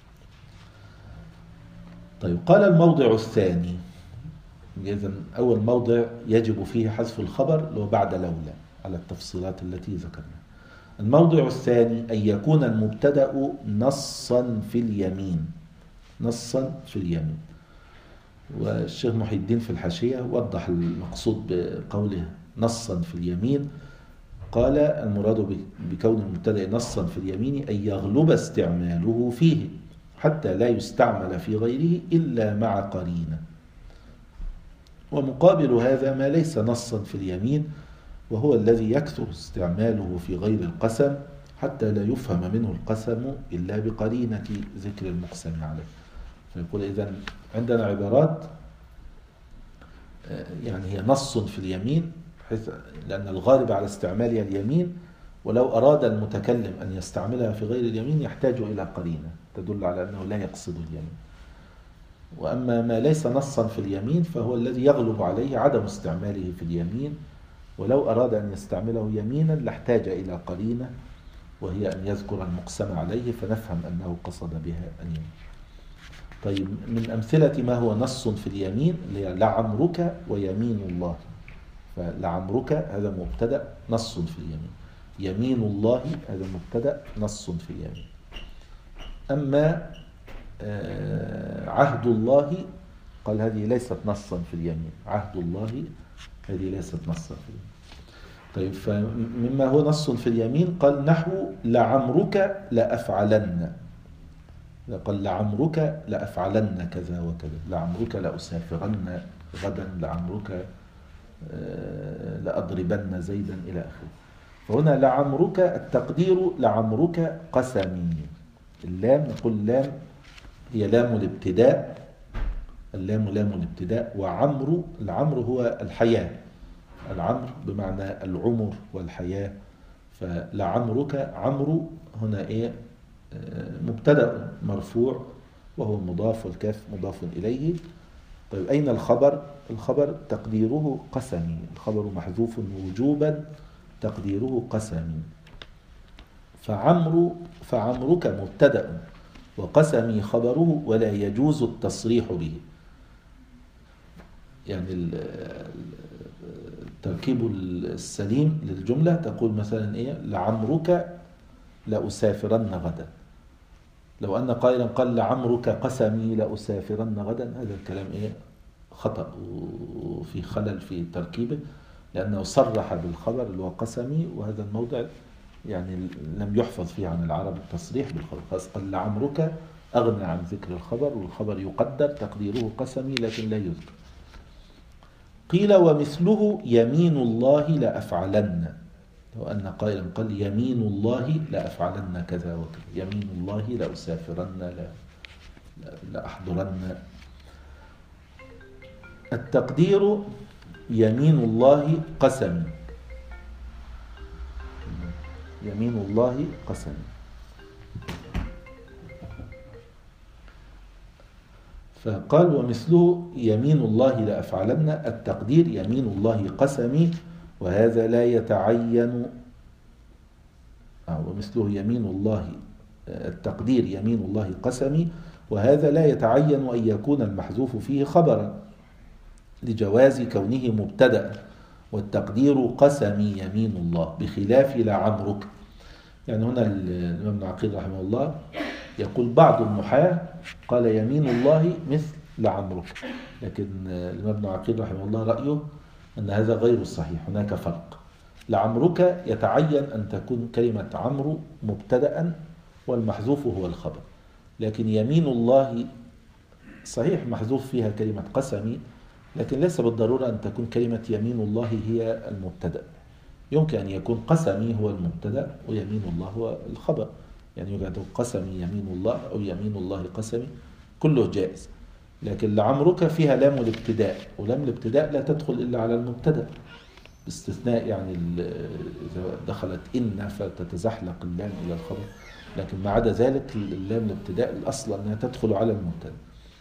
طيب قال الموضع الثاني، إذن أول موضع يجب فيه حذف الخبر اللي هو بعد لولا على التفصيلات التي ذكرنا. الموضع الثاني أن يكون المبتدأ نصا في اليمين، نصا في اليمين. والشيخ محي الدين في الحاشية وضح المقصود بقوله نصا في اليمين، قال المراد بكون المبتدأ نصا في اليمين أن يغلب استعماله فيه حتى لا يستعمل في غيره إلا مع قرينة. ومقابل هذا ما ليس نصا في اليمين وهو الذي يكثر استعماله في غير القسم حتى لا يفهم منه القسم إلا بقرينة ذكر المقسم عليه. فيقول إذن عندنا عبارات يعني هي نص في اليمين حيث لأن الغالب على استعمالها اليمين، ولو أراد المتكلم أن يستعملها في غير اليمين يحتاج إلى قرينة تدل على أنه لا يقصد اليمين. وأما ما ليس نصا في اليمين فهو الذي يغلب عليه عدم استعماله في اليمين، ولو أراد أن يستعمله يمينا لاحتاج إلى قرينة وهي أن يذكر المقسم عليه فنفهم أنه قصد بها اليمين. طيب من أمثلة ما هو نص في اليمين اللي هي لعمرك ويمين الله. فلعمرك هذا مبتدأ نص في اليمين، يمين الله هذا مبتدأ نص في اليمين. أما عهد الله قال هذه ليست نصا في اليمين، عهد الله هذه ليست نصا في اليمين. طيب فمما هو نص في اليمين قال نحو لعمرك لأفعلن، قال لعمرك لأفعلن كذا وكذا، لعمرك لأسافرن غدا، لعمرك لأضربن زيدا إلى آخره. فهنا لعمرك التقدير لعمرك قسمي. اللام نقول اللام هي لام الابتداء، اللام لام الابتداء، وعمر العمر هو الحياة، العمر بمعنى العمر والحياة. فلعمرك عمرو هنا إيه؟ مبتدأ مرفوع وهو مضاف والكاف مضاف إليه. طيب أين الخبر؟ الخبر تقديره قسمي، الخبر محذوف وجوبا تقديره قسمي. فعمرك مبتدأ وقسمي خبره ولا يجوز التصريح به. يعني التركيب السليم للجملة تقول مثلا إيه؟ لعمرك لأسافرن غدا. لو أن قائلا قال لعمرك قسمي لأسافرن غدا، هذا الكلام إيه؟ خطأ وفي خلل في تركيبه، لأنه صرح بالخبر اللي هو قسمي، وهذا الموضع يعني لم يحفظ فيه عن العرب التصريح بالخبر. خاص قال لعمرك أغنى عن ذكر الخبر، والخبر يقدر تقديره قسمي لكن لا يذكر. قيل ومثله يمين الله لأفعلن. لو أن قائلا قال يمين الله لأفعلن كذا وكذا، يمين الله لأسافرن لأحضرن. التقدير يمين الله قسم، يمين الله قسم. فقال ومثله يمين الله لأفعلن، التقدير يمين الله قسمي وهذا لا يتعين. ومثله يمين الله التقدير يمين الله قسمي وهذا لا يتعين أن يكون المحذوف فيه خبرا لجواز كونه مبتدأ، والتقدير قسمي يمين الله بخلاف لعمرك. يعني هنا الإمام ابن عقيل رحمه الله يقول بعض النحاة قال يمين الله مثل لعمرك، لكن الإمام ابن عقيل رحمه الله رأيه أن هذا غير الصحيح، هناك فرق. لعمرك يتعين أن تكون كلمة عمرو مبتدأ والمحذوف هو الخبر. لكن يمين الله صحيح محذوف فيها كلمة قسمي، لكن ليس بالضرورة أن تكون كلمة يمين الله هي المبتدأ. يمكن أن يكون قسمي هو المبتدأ ويمين الله هو الخبر، يعني يقعد قسمي يمين الله أو يمين الله قسمي، كله جائز. لكن لعمرك فيها لام الابتداء، ولام الابتداء لا تدخل إلا على المبتدأ، باستثناء يعني إذا دخلت إن فتتزحلق اللام إلى الخبر، لكن ما عدا ذلك اللام الابتداء الأصل أنها تدخل على المبتدأ.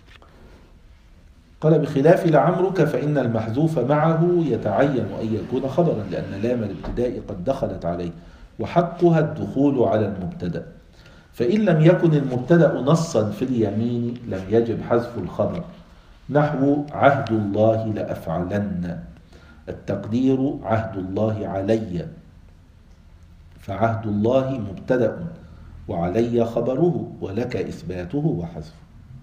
قال بخلاف لعمرك فإن المحذوف معه يتعين أن يكون خبرا، لأن لام الابتداء قد دخلت عليه وحقها الدخول على المبتدأ. فإن لم يكن المبتدأ نصا في اليمين لم يجب حذف الخبر، نحو عهد الله لأفعلن، التقدير عهد الله علي، فعهد الله مبتدأ وعلي خبره ولك إثباته وحذفه.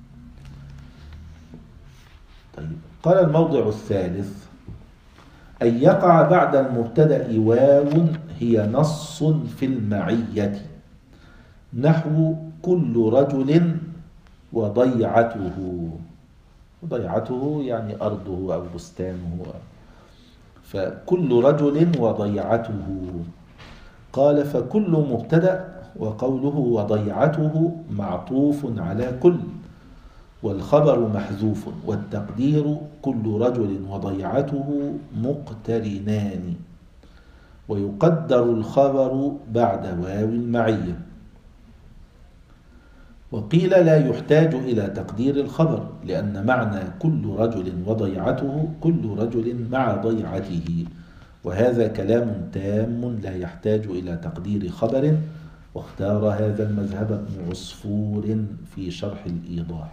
طيب، قال الموضع الثالث: أن يقع بعد المبتدأ واو هي نص في المعية، نحو كل رجل وضيعته. وضيعته يعني أرضه أو بستانه، فكل رجل وضيعته. قال فكل مبتدأ، وقوله وضيعته معطوف على كل، والخبر محذوف، والتقدير كل رجل وضيعته مقترنان، ويقدر الخبر بعد واو المعية. وقيل لا يحتاج إلى تقدير الخبر، لأن معنى كل رجل وضيعته كل رجل مع ضيعته، وهذا كلام تام لا يحتاج إلى تقدير خبر، واختار هذا المذهب ابن عصفور في شرح الإيضاح.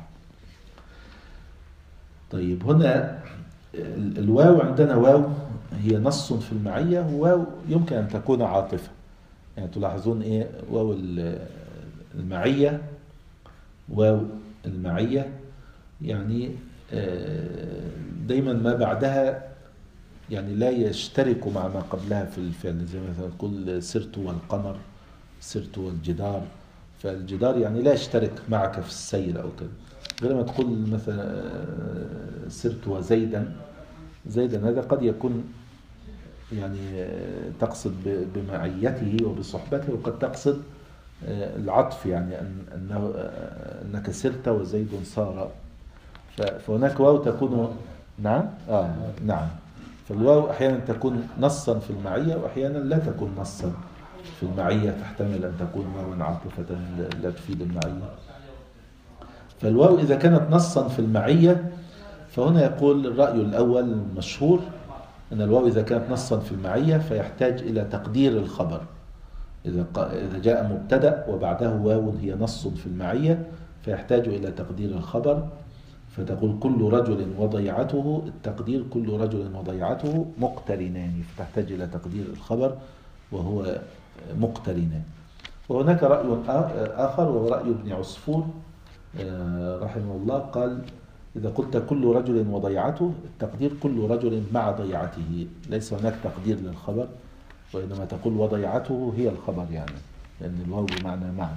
طيب، هنا الواو عندنا واو هي نص في المعية، وواو يمكن أن تكون عاطفة. يعني تلاحظون إيه واو المعية، واو المعية يعني دايما ما بعدها يعني لا يشترك مع ما قبلها في الفعل، زي مثلا تقول سرت والقمر، سرت والجدار، فالجدار يعني لا يشترك معك في السير أو كذا. غير ما تقول مثلا سرت وزيدا، زيدا هذا قد يكون يعني تقصد بمعيته وبصحبته، وقد تقصد العطف، يعني أنك سرت وزيد صار. فهناك واو تكون نعم نعم. فالواو أحيانا تكون نصا في المعية، وأحيانا لا تكون نصا في المعية، تحتمل أن تكون واو عاطفة لا تفيد المعية. فالواو إذا كانت نصا في المعية، فهنا يقول الرأي الأول المشهور أن الواو إذا كانت نصا في المعية فيحتاج إلى تقدير الخبر. إذا جاء مبتدأ وبعده واو هي نص في المعية فيحتاج إلى تقدير الخبر، فتقول كل رجل وضيعته، التقدير كل رجل وضيعته مقترنان، فتحتاج إلى تقدير الخبر وهو مقترنان. وهناك رأي آخر وهو رأي ابن عصفور رحمه الله، قال إذا قلت كل رجل وضيعته، التقدير كل رجل مع ضيعته، ليس هناك تقدير للخبر، وإنما تقول وضيعته هي الخبر، يعني لأن الواو بمعنى مع.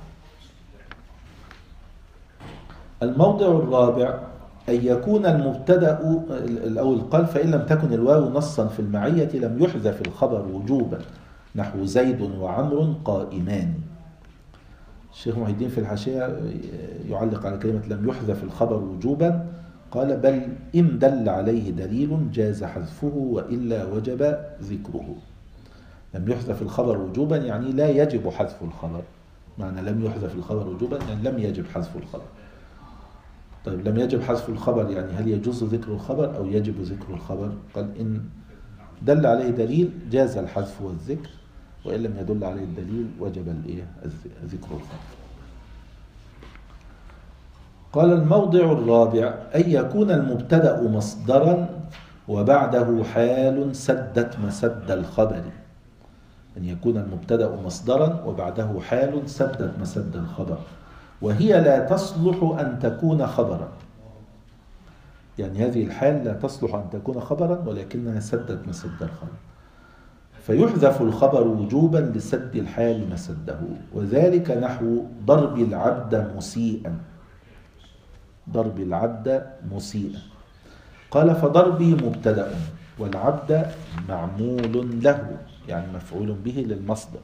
الموضع الرابع أن يكون المبتدأ الأول، قال فإن لم تكن الواو نصا في المعية لم يحذف الخبر وجوبا، نحو زيد وعمر قائمان. الشيخ محي الدين في الحاشية يعلق على كلمة لم يحذف الخبر وجوبا، قال بل إن دل عليه دليل جاز حذفه وإلا وجب ذكره. لم يحذف الخبر وجوبا يعني لا يجب حذف الخبر، معنى لم يحذف الخبر وجوبا يعني لم يجب حذف الخبر. طيب، لم يجب حذف الخبر يعني هل يجوز ذكر الخبر أو يجب ذكر الخبر؟ قال إن دل عليه دليل جاز الحذف والذكر، وإن لم يدل عليه الدليل وجب ذكر الخبر. قال الموضع الرابع أن يكون المبتدأ مصدرا وبعده حال سدت مسد الخبر. أن يكون المبتدأ مصدرا وبعده حال سدت مسد الخبر، وهي لا تصلح أن تكون خبرا. يعني هذه الحال لا تصلح أن تكون خبرا ولكنها سدت مسد الخبر. فيحذف الخبر وجوبا لسد الحال مسده، وذلك نحو ضرب العبد مسيئا. ضرب العبد مسيئا. قال فضربي مبتدأ والعبد معمول له، يعني مفعول به للمصدر.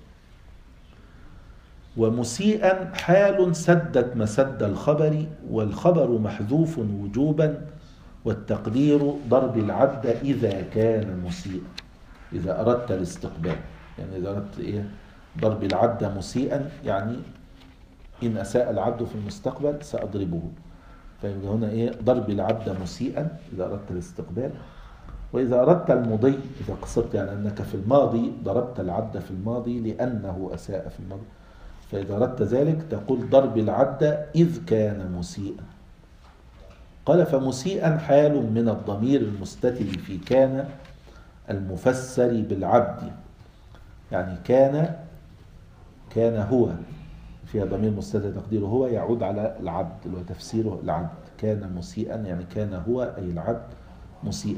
ومسيئا حال سدت مسد الخبر، والخبر محذوف وجوبا، والتقدير ضرب العبد إذا كان مسيئا، إذا أردت الاستقبال. يعني إذا أردت إيه؟ ضرب العبد مسيئا، يعني إن أساء العبد في المستقبل سأضربه. فيبقى هنا إيه؟ ضرب العبد مسيئا إذا أردت الاستقبال. وإذا أردت المضي، إذا قصدت يعني أنك في الماضي ضربت العبد في الماضي لأنه أساء في الماضي، فإذا أردت ذلك تقول ضرب العبد إذ كان مسيئا. قال فمسيئا حال من الضمير المستتر في كان المفسر بالعبد، يعني كان هو فيها ضمير مستتر تقديره هو يعود على العبد، اللي هو تفسيره العبد. كان مسيئا يعني كان هو أي العبد مسيئا.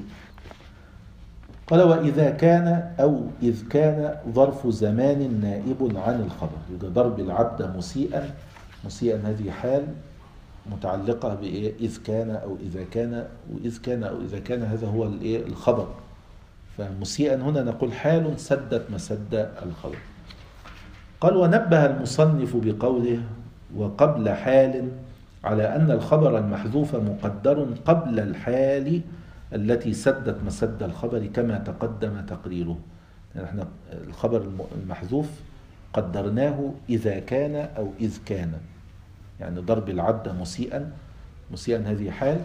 قال وإذا كان أو إذ كان ظرف زمان نائب عن الخبر، يبقى ضرب العبد مسيئا. مسيئا هذه حال متعلقة بإيه؟ إذ كان أو إذا كان، وإذ كان أو إذا كان هذا هو الخبر. فمسيئا هنا نقول حال سدت مسد الخبر. قال ونبه المصنف بقوله وقبل حال على أن الخبر المحذوف مقدر قبل الحال التي سدت مسد الخبر كما تقدم تقريره. يعني احنا الخبر المحذوف قدرناه إذا كان أو إذ كان، يعني ضرب العبد مسيئا. مسيئا هذه حال،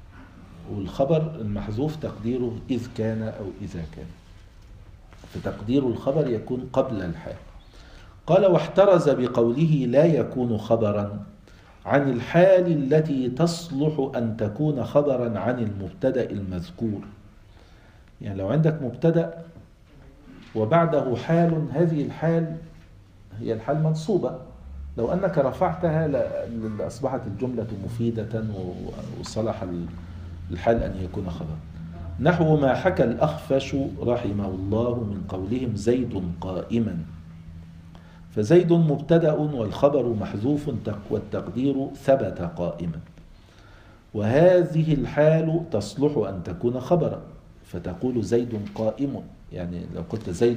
والخبر المحذوف تقديره إذ كان أو إذا كان، فتقدير الخبر يكون قبل الحال. قال واحترز بقوله لا يكون خبرا عن الحال التي تصلح أن تكون خبرا عن المبتدأ المذكور. يعني لو عندك مبتدأ وبعده حال، هذه الحال هي الحال منصوبة، لو أنك رفعتها لأصبحت الجملة مفيدة وصلح الحال أن يكون خبرا. نحو ما حكى الأخفش رحمه الله من قولهم زيد قائما، فزيد مبتدأ والخبر محذوف والتقدير ثبت قائما. وهذه الحال تصلح أن تكون خبرا، فتقول زيد قائم. يعني لو قلت زيد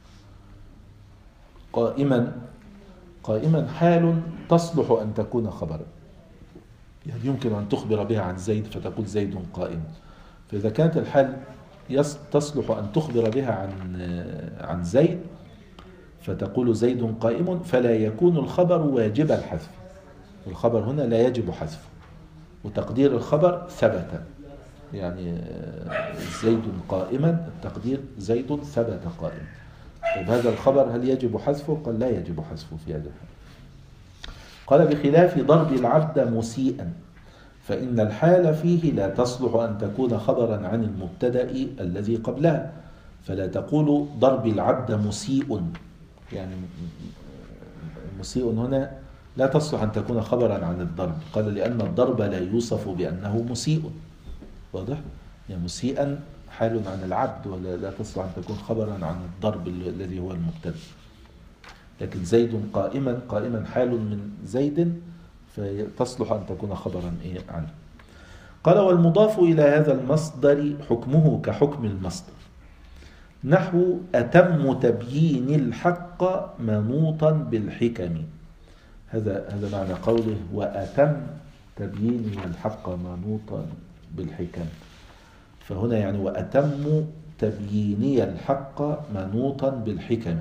قائما حال تصلح أن تكون خبرا، يعني يمكن أن تخبر بها عن زيد فتقول زيد قائم. فإذا كانت الحال تصلح أن تخبر بها عن زيد فتقول زيد قائم، فلا يكون الخبر واجب الحذف. الخبر هنا لا يجب حذفه، وتقدير الخبر ثبت، يعني زيد قائما التقدير زيد ثبت قائما. طيب هذا الخبر هل يجب حذفه؟ قال لا يجب حذفه في هذا الحال. قال بخلاف ضرب العبد مسيئا، فإن الحال فيه لا تصلح أن تكون خبرا عن المبتدأ الذي قبلها، فلا تقول ضرب العبد مسيء. يعني مسيء هنا لا تصلح أن تكون خبرا عن الضرب. قال لأن الضرب لا يوصف بأنه مسيء. واضح؟ يعني مسيئا حال عن العبد، ولا تصلح أن تكون خبرا عن الضرب الذي هو المبتدأ. لكن زيد قائما حال من زيد، فتصلح أن تكون خبرا عنه. قال والمضاف إلى هذا المصدر حكمه كحكم المصدر، نحو أتم تبيين الحق منوطا بالحكم. هذا معنى قوله وأتم تبيين الحق منوطا بالحكم. فهنا يعني وأتم تبييني الحق منوطا بالحكم.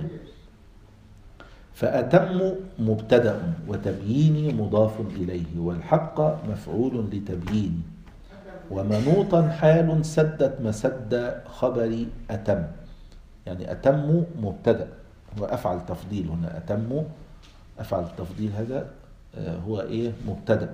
فأتم مبتدأ وتبييني مضاف إليه، والحق مفعول لتبيين. ومنوطا حال سدت مسد خبر أتم. يعني أتم مبتدأ وأفعل تفضيل. هنا أتم أفعل التفضيل هذا هو مبتدأ،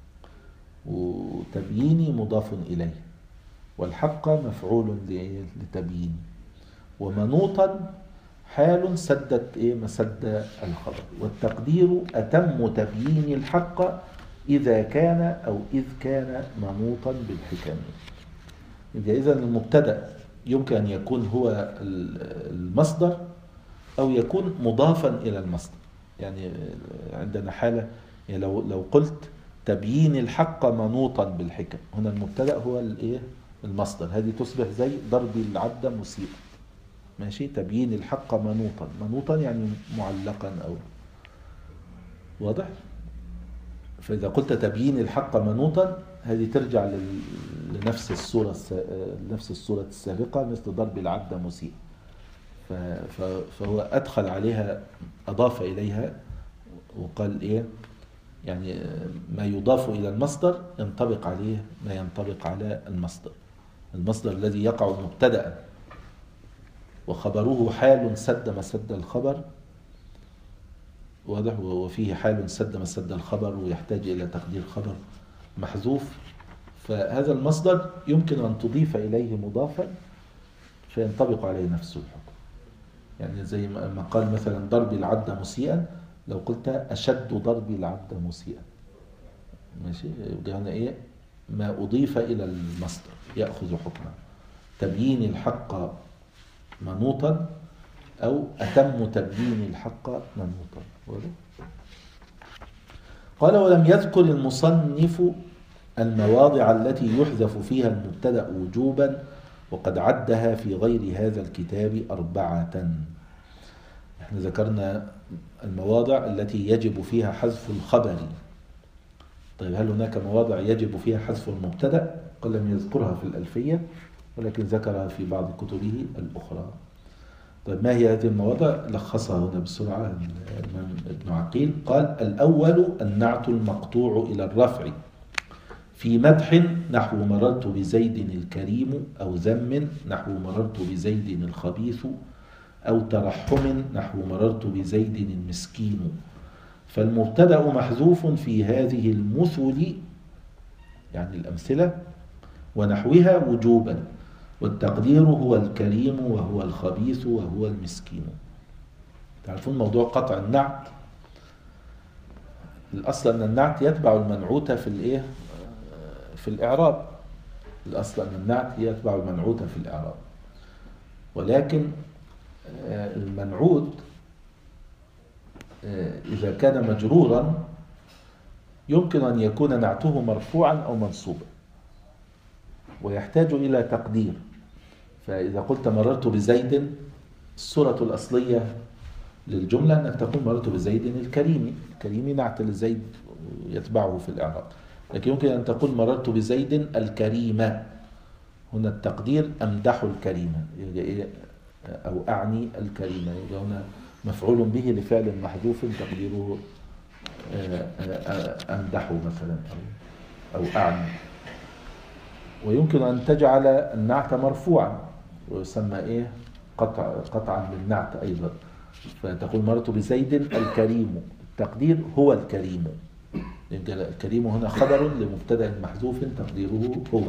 وتبييني مضاف إليه، والحق مفعول لتبيين. ومنوطا حال سدت مسد الخبر، والتقدير أتم تبيين الحق إذا كان أو إذ كان منوطا بالحكم. إذا المبتدأ يمكن أن يكون هو المصدر أو يكون مضافا إلى المصدر. يعني عندنا حالة، يعني لو قلت تبيين الحق منوطا بالحكم، هنا المبتدأ هو الايه المصدر، هذه تصبح زي ضرب العبد مسيئا. ماشي، تبيين الحق منوطا يعني معلقا أو واضح. فإذا قلت تبيين الحق منوطا، هذه ترجع لنفس الصورة نفس الصورة السابقة، مثل ضرب العبد مسيئا. فهو أدخل عليها، أضاف إليها وقال إيه، يعني ما يضاف إلى المصدر ينطبق عليه ما ينطبق على المصدر الذي يقع مبتدأ وخبره حال سد مسد الخبر، واضح، وفيه حال سد مسد الخبر ويحتاج إلى تقدير خبر محذوف. فهذا المصدر يمكن أن تضيف إليه مضافا فينطبق عليه نفس الحكم. يعني زي ما قال مثلا ضرب العبد مسيئا، لو قلت أشد ضرب العبد مسيئا، ماشي، يبقى هنا إيه، ما أضيف إلى المصدر يأخذ حكما. تبيين الحق منوطا أو أتم تبيين الحق منوطا. قال ولم يذكر المصنف المواضع التي يحذف فيها المبتدأ وجوبا، وقد عدها في غير هذا الكتاب 4. احنا ذكرنا المواضع التي يجب فيها حذف الخبر. طيب هل هناك مواضع يجب فيها حذف المبتدأ؟ قال لم يذكرها في الألفية، ولكن ذكرها في بعض كتبه الأخرى. طيب ما هي هذه المواضع؟ لخصها هنا بسرعة الإمام ابن عقيل. قال الأول النعت المقطوع إلى الرفع في مدح نحو مررت بزيد الكريم، أو ذم نحو مررت بزيد الخبيث، أو ترحم نحو مررت بزيد المسكين. فالمبتدأ محذوف في هذه المثل، يعني الأمثلة ونحوها وجوبا، والتقدير هو الكريم وهو الخبيث وهو المسكين. تعرفون موضوع قطع النعت، الأصل أن النعت يتبع المنعوت في الإيه؟ في الإعراب. الأصل أن النعت يتبع المنعوت في الإعراب، ولكن المنعوت إذا كان مجرورا يمكن أن يكون نعته مرفوعا أو منصوبا، ويحتاج إلى تقدير. فإذا قلت مررت بزيد، الصورة الأصلية للجملة أنك تقول مررت بزيد الكريم. الكريم نعت لزيد يتبعه في الإعراب، لكن يمكن أن تقول مررت بزيد الكريم، هنا التقدير أمدح الكريم أو أعني الكريم، هنا مفعول به لفعل محذوف تقديره أمدح مثلا أو أعني. ويمكن أن تجعل النعت مرفوعا ويسمى إيه، قطعا للنعت أيضا، فتقول مررت بزيد الكريم، التقدير هو الكريم. الكريم هنا خبر لمبتدأ محذوف تقديره هو.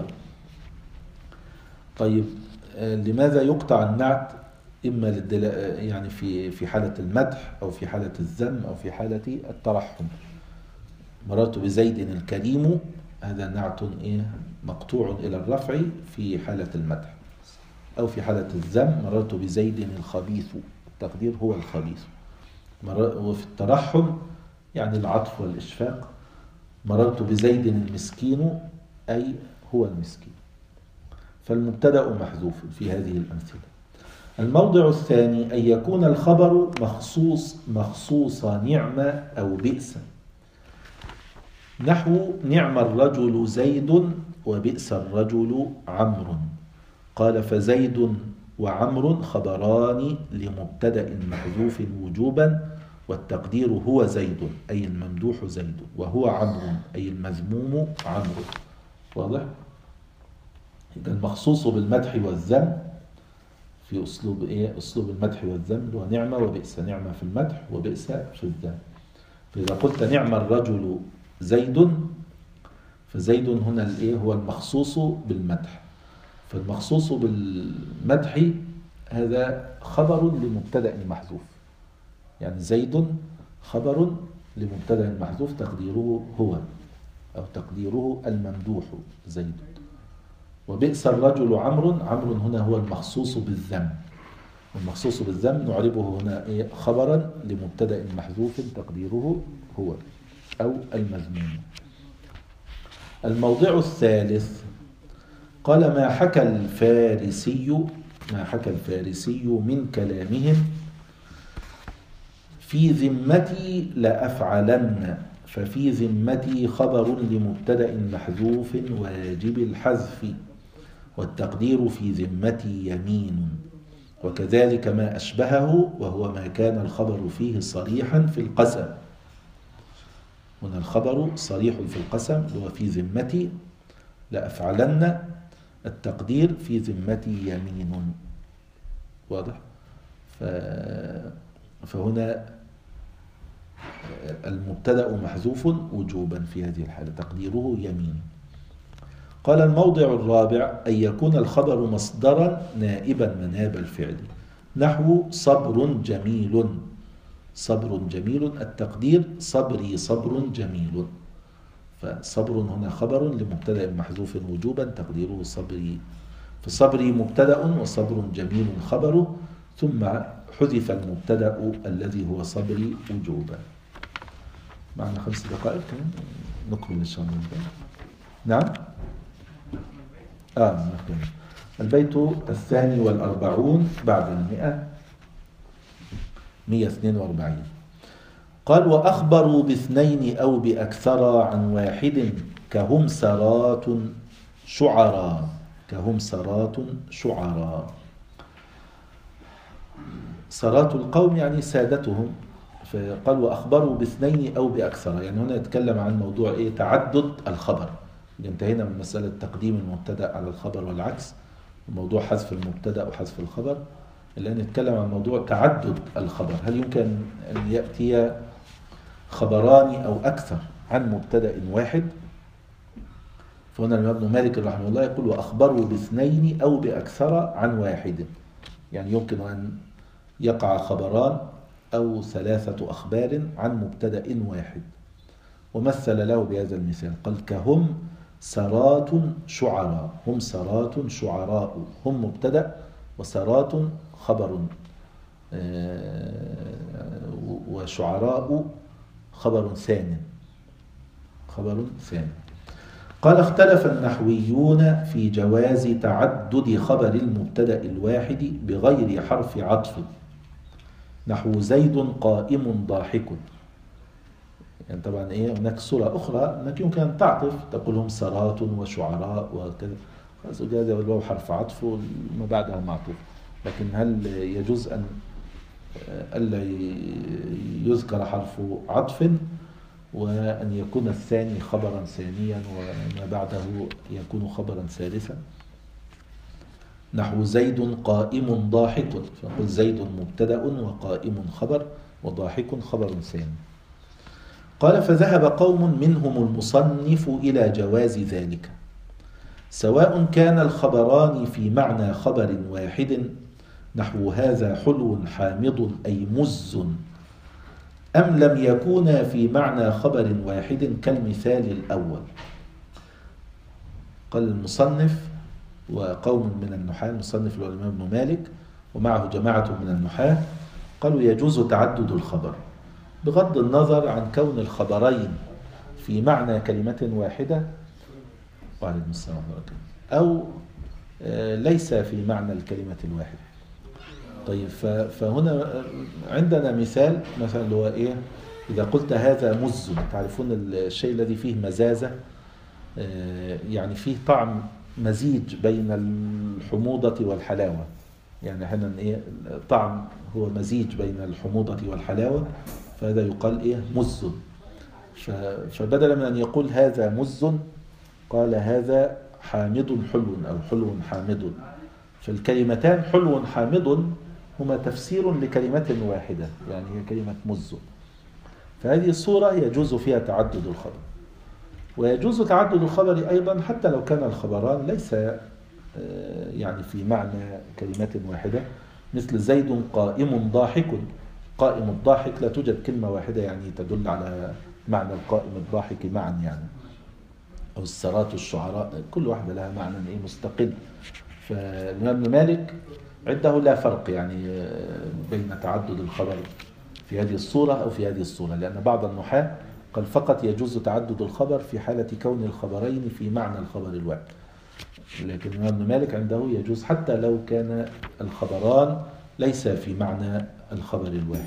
طيب لماذا يقطع النعت؟ إما يعني في حالة المدح أو في حالة الذم أو في حالة الترحم. مررت بزيد الكريم، هذا نعت إيه، مقطوع إلى الرفع في حالة المدح، أو في حالة الذم مررت بزيد الخبيث، التقدير هو الخبيث. وفي الترحم يعني العطف والإشفاق، مررت بزيد المسكين أي هو المسكين. فالمبتدأ محذوف في هذه الأمثلة. الموضع الثاني أن يكون الخبر مخصوص نعمة أو بئس، نحو نعم الرجل زيد وبئس الرجل عمرو. قال فزيد وعمرو خبران لمبتدأ محذوف وجوبا، والتقدير هو زيد أي الممدوح زيد، وهو عمرو أي المذموم عمرو. واضح؟ إذا المخصوص بالمدح والذم في أسلوب إيه؟ أسلوب المدح والذم هو نعمة وبئس، نعمة في المدح وبئس في الذم. فإذا قلت نعم الرجل زيد، فزيد هنا الإيه هو المخصوص بالمدح. فالمخصوص بالمدح هذا خبر لمبتدأ محذوف، يعني زيد خبر لمبتدأ محذوف تقديره هو، أو تقديره الممدوح زيد. وبئس الرجل عمرو، عمرو هنا هو المخصوص بالذم، والمخصوص بالذم نعربه هنا إيه؟ خبرا لمبتدأ محذوف تقديره هو أو المذموم. الموضع الثالث قال ما حكى الفارسي من كلامهم في ذمتي لأفعلن، ففي ذمتي خبر لمبتدأ محذوف واجب الحذف، والتقدير في ذمتي يمين، وكذلك ما أشبهه وهو ما كان الخبر فيه صريحا في القسم. هنا الخبر صريح في القسم هو في ذمتي لأفعلن، التقدير في ذمتي يمين. واضح؟ فهنا المبتدأ محذوف وجوبا في هذه الحالة تقديره يمين. قال الموضع الرابع أن يكون الخبر مصدرا نائبا مناب الفعل، نحو صبر جميل، صبر جميل، التقدير صبري صبر جميل. فصبر هنا خبر لمبتدأ محذوف وجوبا تقديره صبري، فصبري مبتدأ وصبر جميل خبره، ثم حذف المبتدأ الذي هو صبري وجوبا. معنا 5 دقائق نكمل إن شاء الله. نعم نكمل. البيت 42 بعد 142. قال وأخبروا باثنين أو بأكثر عن واحد كهم سرات شعراء، كهم سرات شعراء. سرات القوم يعني سادتهم. فقال وأخبروا باثنين أو بأكثر، يعني هنا يتكلم عن موضوع تعدد الخبر. انتهينا من مسألة تقديم المبتدأ على الخبر والعكس، وموضوع حذف المبتدأ وحذف الخبر. الآن نتكلم عن موضوع تعدد الخبر، هل يمكن أن يأتي خبران أو أكثر عن مبتدأ واحد؟ فهنا الإمام ابن مالك رحمه الله يقول وأخبروا باثنين أو بأكثر عن واحد، يعني يمكن أن يقع خبران أو 3 أخبار عن مبتدأ واحد. ومثل له بهذا المثال قال كهم سرات شعراء، هم سرات شعراء، هم مبتدأ وسرات خبر، وشعراء خبر ثاني، خبر ثاني. قال اختلف النحويون في جواز تعدد خبر المبتدأ الواحد بغير حرف عطف، نحو زيد قائم ضاحك. يعني طبعا هناك صورة أخرى أنك يمكن أن تعطف، تقول هم سرات وشعراء وكذا، هذا الواو حرف عطف وما بعدها معطوف. لكن هل يجوز أن ألا يذكر حرف عطف وأن يكون الثاني خبرا ثانيا وما بعده يكون خبرا ثالثا؟ نحو زيد قائم ضاحك، فقل زيد مبتدأ وقائم خبر وضاحك خبر ثاني. قال فذهب قوم منهم المصنف إلى جواز ذلك، سواء كان الخبران في معنى خبر واحد، نحو هذا حلو حامض أي مز، أم لم يكونا في معنى خبر واحد كالمثال الأول. قال المصنف وقوم من النحاة، المصنف الإمام ابن مالك ومعه جماعة من النحاة، قالوا يجوز تعدد الخبر بغض النظر عن كون الخبرين في معنى كلمة واحدة وعليكم السلام عليكم أو ليس في معنى الكلمة الواحدة. طيب فهنا عندنا مثال مثلا هو إذا قلت هذا مز، تعرفون الشيء الذي فيه مزازة، يعني فيه طعم مزيج بين الحموضة والحلاوة، يعني أحيانا طعم هو مزيج بين الحموضة والحلاوة، فهذا يقال مز. فبدلا من أن يقول هذا مز قال هذا حامض حلو أو حلو حامض. فالكلمتان حلو حامض هما تفسير لكلمة واحدة، يعني هي كلمة مز. فهذه الصورة يجوز فيها تعدد الخبر، ويجوز تعدد الخبر أيضا حتى لو كان الخبران ليس يعني في معنى كلمة واحدة، مثل زيد قائم ضاحك. قائم الضاحك لا توجد كلمة واحدة يعني تدل على معنى القائم الضاحك معا يعني. أو السارات والشعراء، كل واحدة لها معنى مستقل. فالإمام ابن مالك عنده لا فرق يعني بين تعدد الخبر في هذه الصورة أو في هذه الصورة، لأن بعض النحاة قال فقط يجوز تعدد الخبر في حالة كون الخبرين في معنى الخبر الواحد، لكن الإمام ابن مالك عنده يجوز حتى لو كان الخبران ليس في معنى الخبر الواحد.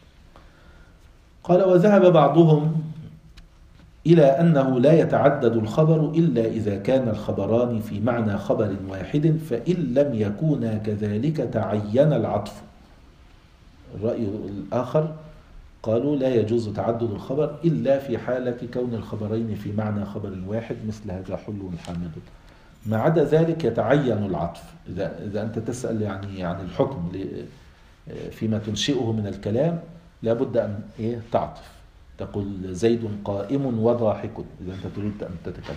قال وذهب بعضهم إلى أنه لا يتعدد الخبر إلا إذا كان الخبران في معنى خبر واحد، فإن لم يكونا كذلك تعين العطف. الرأي الآخر قالوا لا يجوز تعدد الخبر إلا في حالة كون الخبرين في معنى خبر واحد، مثل هذا حلو حامض. ما عدا ذلك يتعين العطف. إذا أنت تسأل يعني عن الحكم فيما تنشئه من الكلام، لابد أن تعطف، تقول زيد قائم وضاحك إذا أنت تريد أن تتكلم.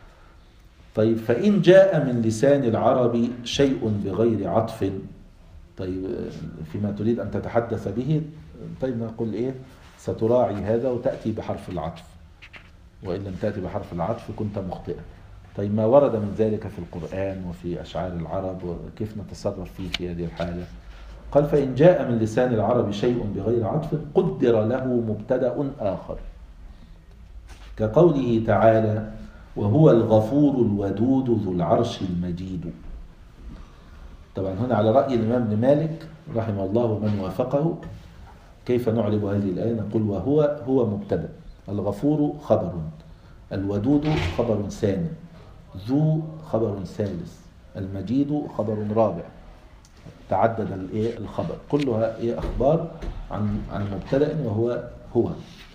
طيب فإن جاء من لسان العرب شيء بغير عطف، طيب فيما تريد أن تتحدث به، طيب نقول ستراعي هذا وتأتي بحرف العطف، وإن لم تأتي بحرف العطف كنت مخطئا. طيب ما ورد من ذلك في القرآن وفي أشعار العرب، وكيف نتصرف فيه في هذه الحالة؟ قال فإن جاء من لسان العرب شيء بغير عطف قدر له مبتدأ آخر، كقوله تعالى وهو الغفور الودود ذو العرش المجيد. طبعا هنا على رأي الإمام ابن مالك رحمه الله ومن وافقه، كيف نعرب هذه الآية؟ نقول هو مبتدأ، الغفور خبر، الودود خبر ثاني، ذو خبر ثالث، المجيد خبر رابع. تعدد الخبر، كلها أخبار عن مبتدأ وهو.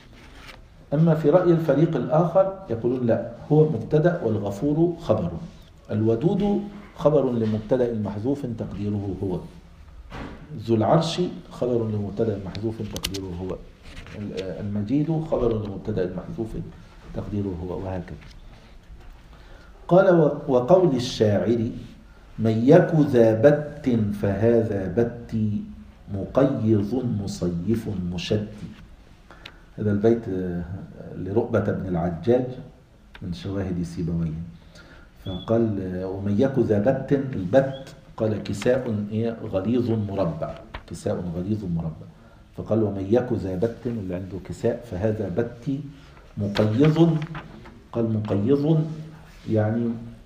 أما في رأي الفريق الآخر يقولون لا، هو مبتدأ والغفور خبر، الودود خبر لمبتدأ محذوف تقديره هو، ذو العرش خبر لمبتدأ محذوف تقديره هو، المجيد خبر لمبتدأ محذوف تقديره هو، وهكذا. قال وقول الشاعر من يك ذا بت فهذا بتي مقيض مصيف مشتي. هذا البيت لرؤبة بن العجاج من شواهد سيبويه. فقال ومن يك ذا بت، البت قال كساء غليظ مربع، كساء غليظ مربع. فقال ومن يك ذا بت، اللي عنده كساء، فهذا بتي مقيض. قال مقيض يعني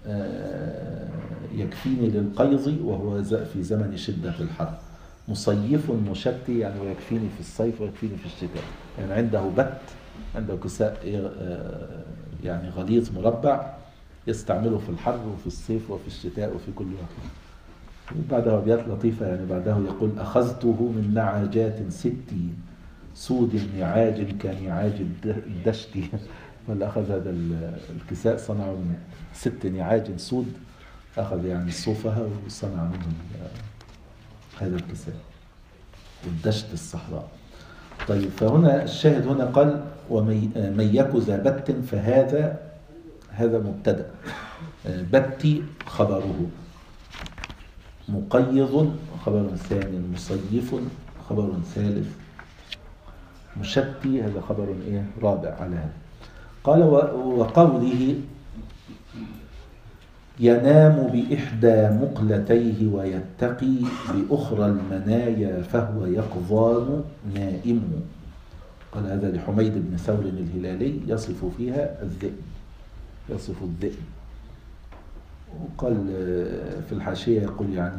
يكفيني للقيظ وهو في زمن شدة الحر. مصيف مشتي يعني ويكفيني في الصيف ويكفيني في الشتاء، يعني عنده بت، عنده كساء يعني غليظ مربع يستعمله في الحر وفي الصيف وفي الشتاء وفي كل وقت. وبعدها أبيات لطيفة، يعني بعده يقول أخذته من نعاجات ستي سود نعاج كنعاج الدشت. ولا أخذ هذا الكساء صنعه من 6 نعاج سود، أخذ يعني صوفها وصنع منهم هذا الكساء والدشت الصحراء. طيب فهنا الشاهد هنا قال ومن يك ذا بت، فهذا مبتدأ، بتي خبره، مقيض خبر ثاني، مصيف خبر ثالث، مشتي هذا خبر رابع على هذا. قال وقوله ينام بإحدى مقلتيه ويتقي بأخرى المنايا فهو يقظان نائم. قال هذا لحميد بن ثور الهلالي يصف فيها الذئب، يصف الذئب. وقال في الحاشية يقول يعني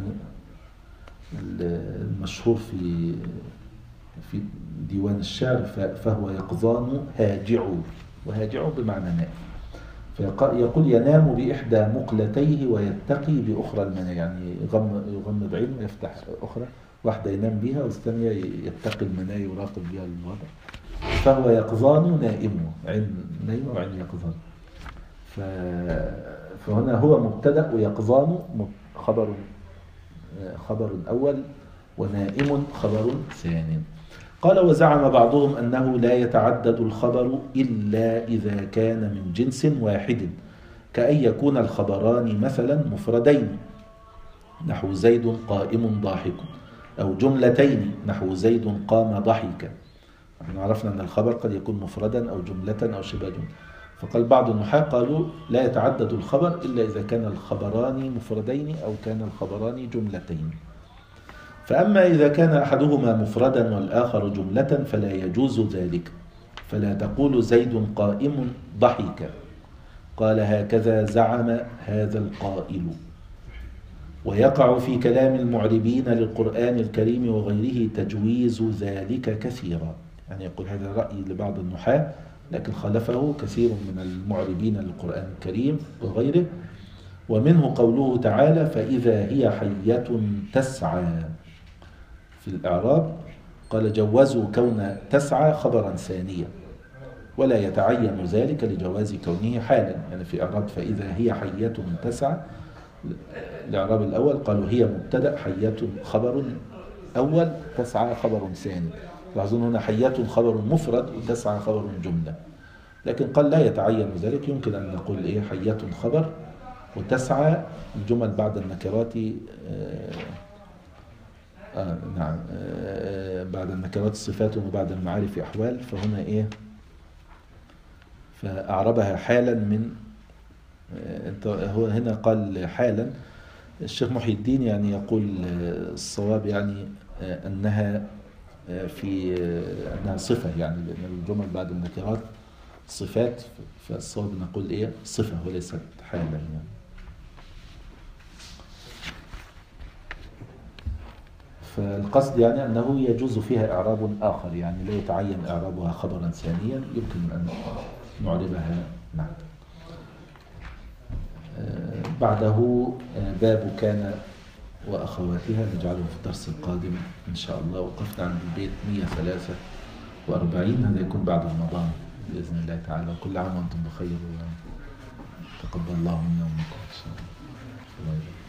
المشهور في ديوان الشعر فهو يقظان هاجع، وهاجع بمعنى نائم. فيقول ينام بإحدى مقلتيه ويتقي بأخرى المنايا، يعني يغمض عينه ويفتح أخرى، واحدة ينام بها والثانية يتقي المنايا يراقب بها الوضع. فهو يقظان نائم، عين نايمة وعين يقظان. فهنا هو مبتدأ ويقظان خبر أول، ونائم خبر ثاني. قال وزعم بعضهم أنه لا يتعدد الخبر إلا إذا كان من جنس واحد، كأن يكون الخبران مثلا مفردين نحو زيد قائم ضاحك، أو جملتين نحو زيد قام ضحك. نحن عرفنا أن الخبر قد يكون مفردا أو جملة أو شبه جملة. فقال بعض النحاة قالوا لا يتعدد الخبر إلا إذا كان الخبران مفردين أو كان الخبران جملتين. فأما إذا كان أحدهما مفردا والآخر جملة فلا يجوز ذلك، فلا تقول زيد قائم ضحك، قال هكذا زعم هذا القائل. ويقع في كلام المعربين للقرآن الكريم وغيره تجويز ذلك كثيرا. يعني يقول هذا رأي لبعض النحاة لكن خالفه كثير من المعربين للقرآن الكريم وغيره. ومنه قوله تعالى فإذا هي حية تسعى في الإعراب، قال جوزوا كون تسعى خبرا ثانيا ولا يتعين ذلك لجواز كونه حالا. يعني في إعراب فإذا هي حية تسعى الإعراب الأول قالوا هي مبتدأ، حية خبر أول، تسعى خبر ثاني. لاحظون هنا حية خبر مفرد وتسعى خبر جملة، لكن قال لا يتعين ذلك. يمكن أن نقول إيه حية خبر وتسعى الجمل بعد النكرات نعم بعد النكرات صفات وبعد المعارف أحوال. فهنا إيه فأعربها حالا من هو هنا قال حالا. الشيخ محي الدين يعني يقول الصواب يعني أنها أنها صفة، يعني لأن الجمل بعد النكرات صفات، فالصواب نقول إيه صفة وليست حالا يعني. فالقصد يعني أنه يجوز فيها إعراب آخر، يعني لا يتعين إعرابها خبرا ثانيا، يمكن أن نعربها. نعم. بعده باب كان وأخواتها نجعله في الدرس القادم إن شاء الله. وقفنا عند البيت 143، هذا يكون بعد رمضان بإذن الله تعالى. كل عام وأنتم بخير وتقبل الله منا ومنكم إن شاء الله.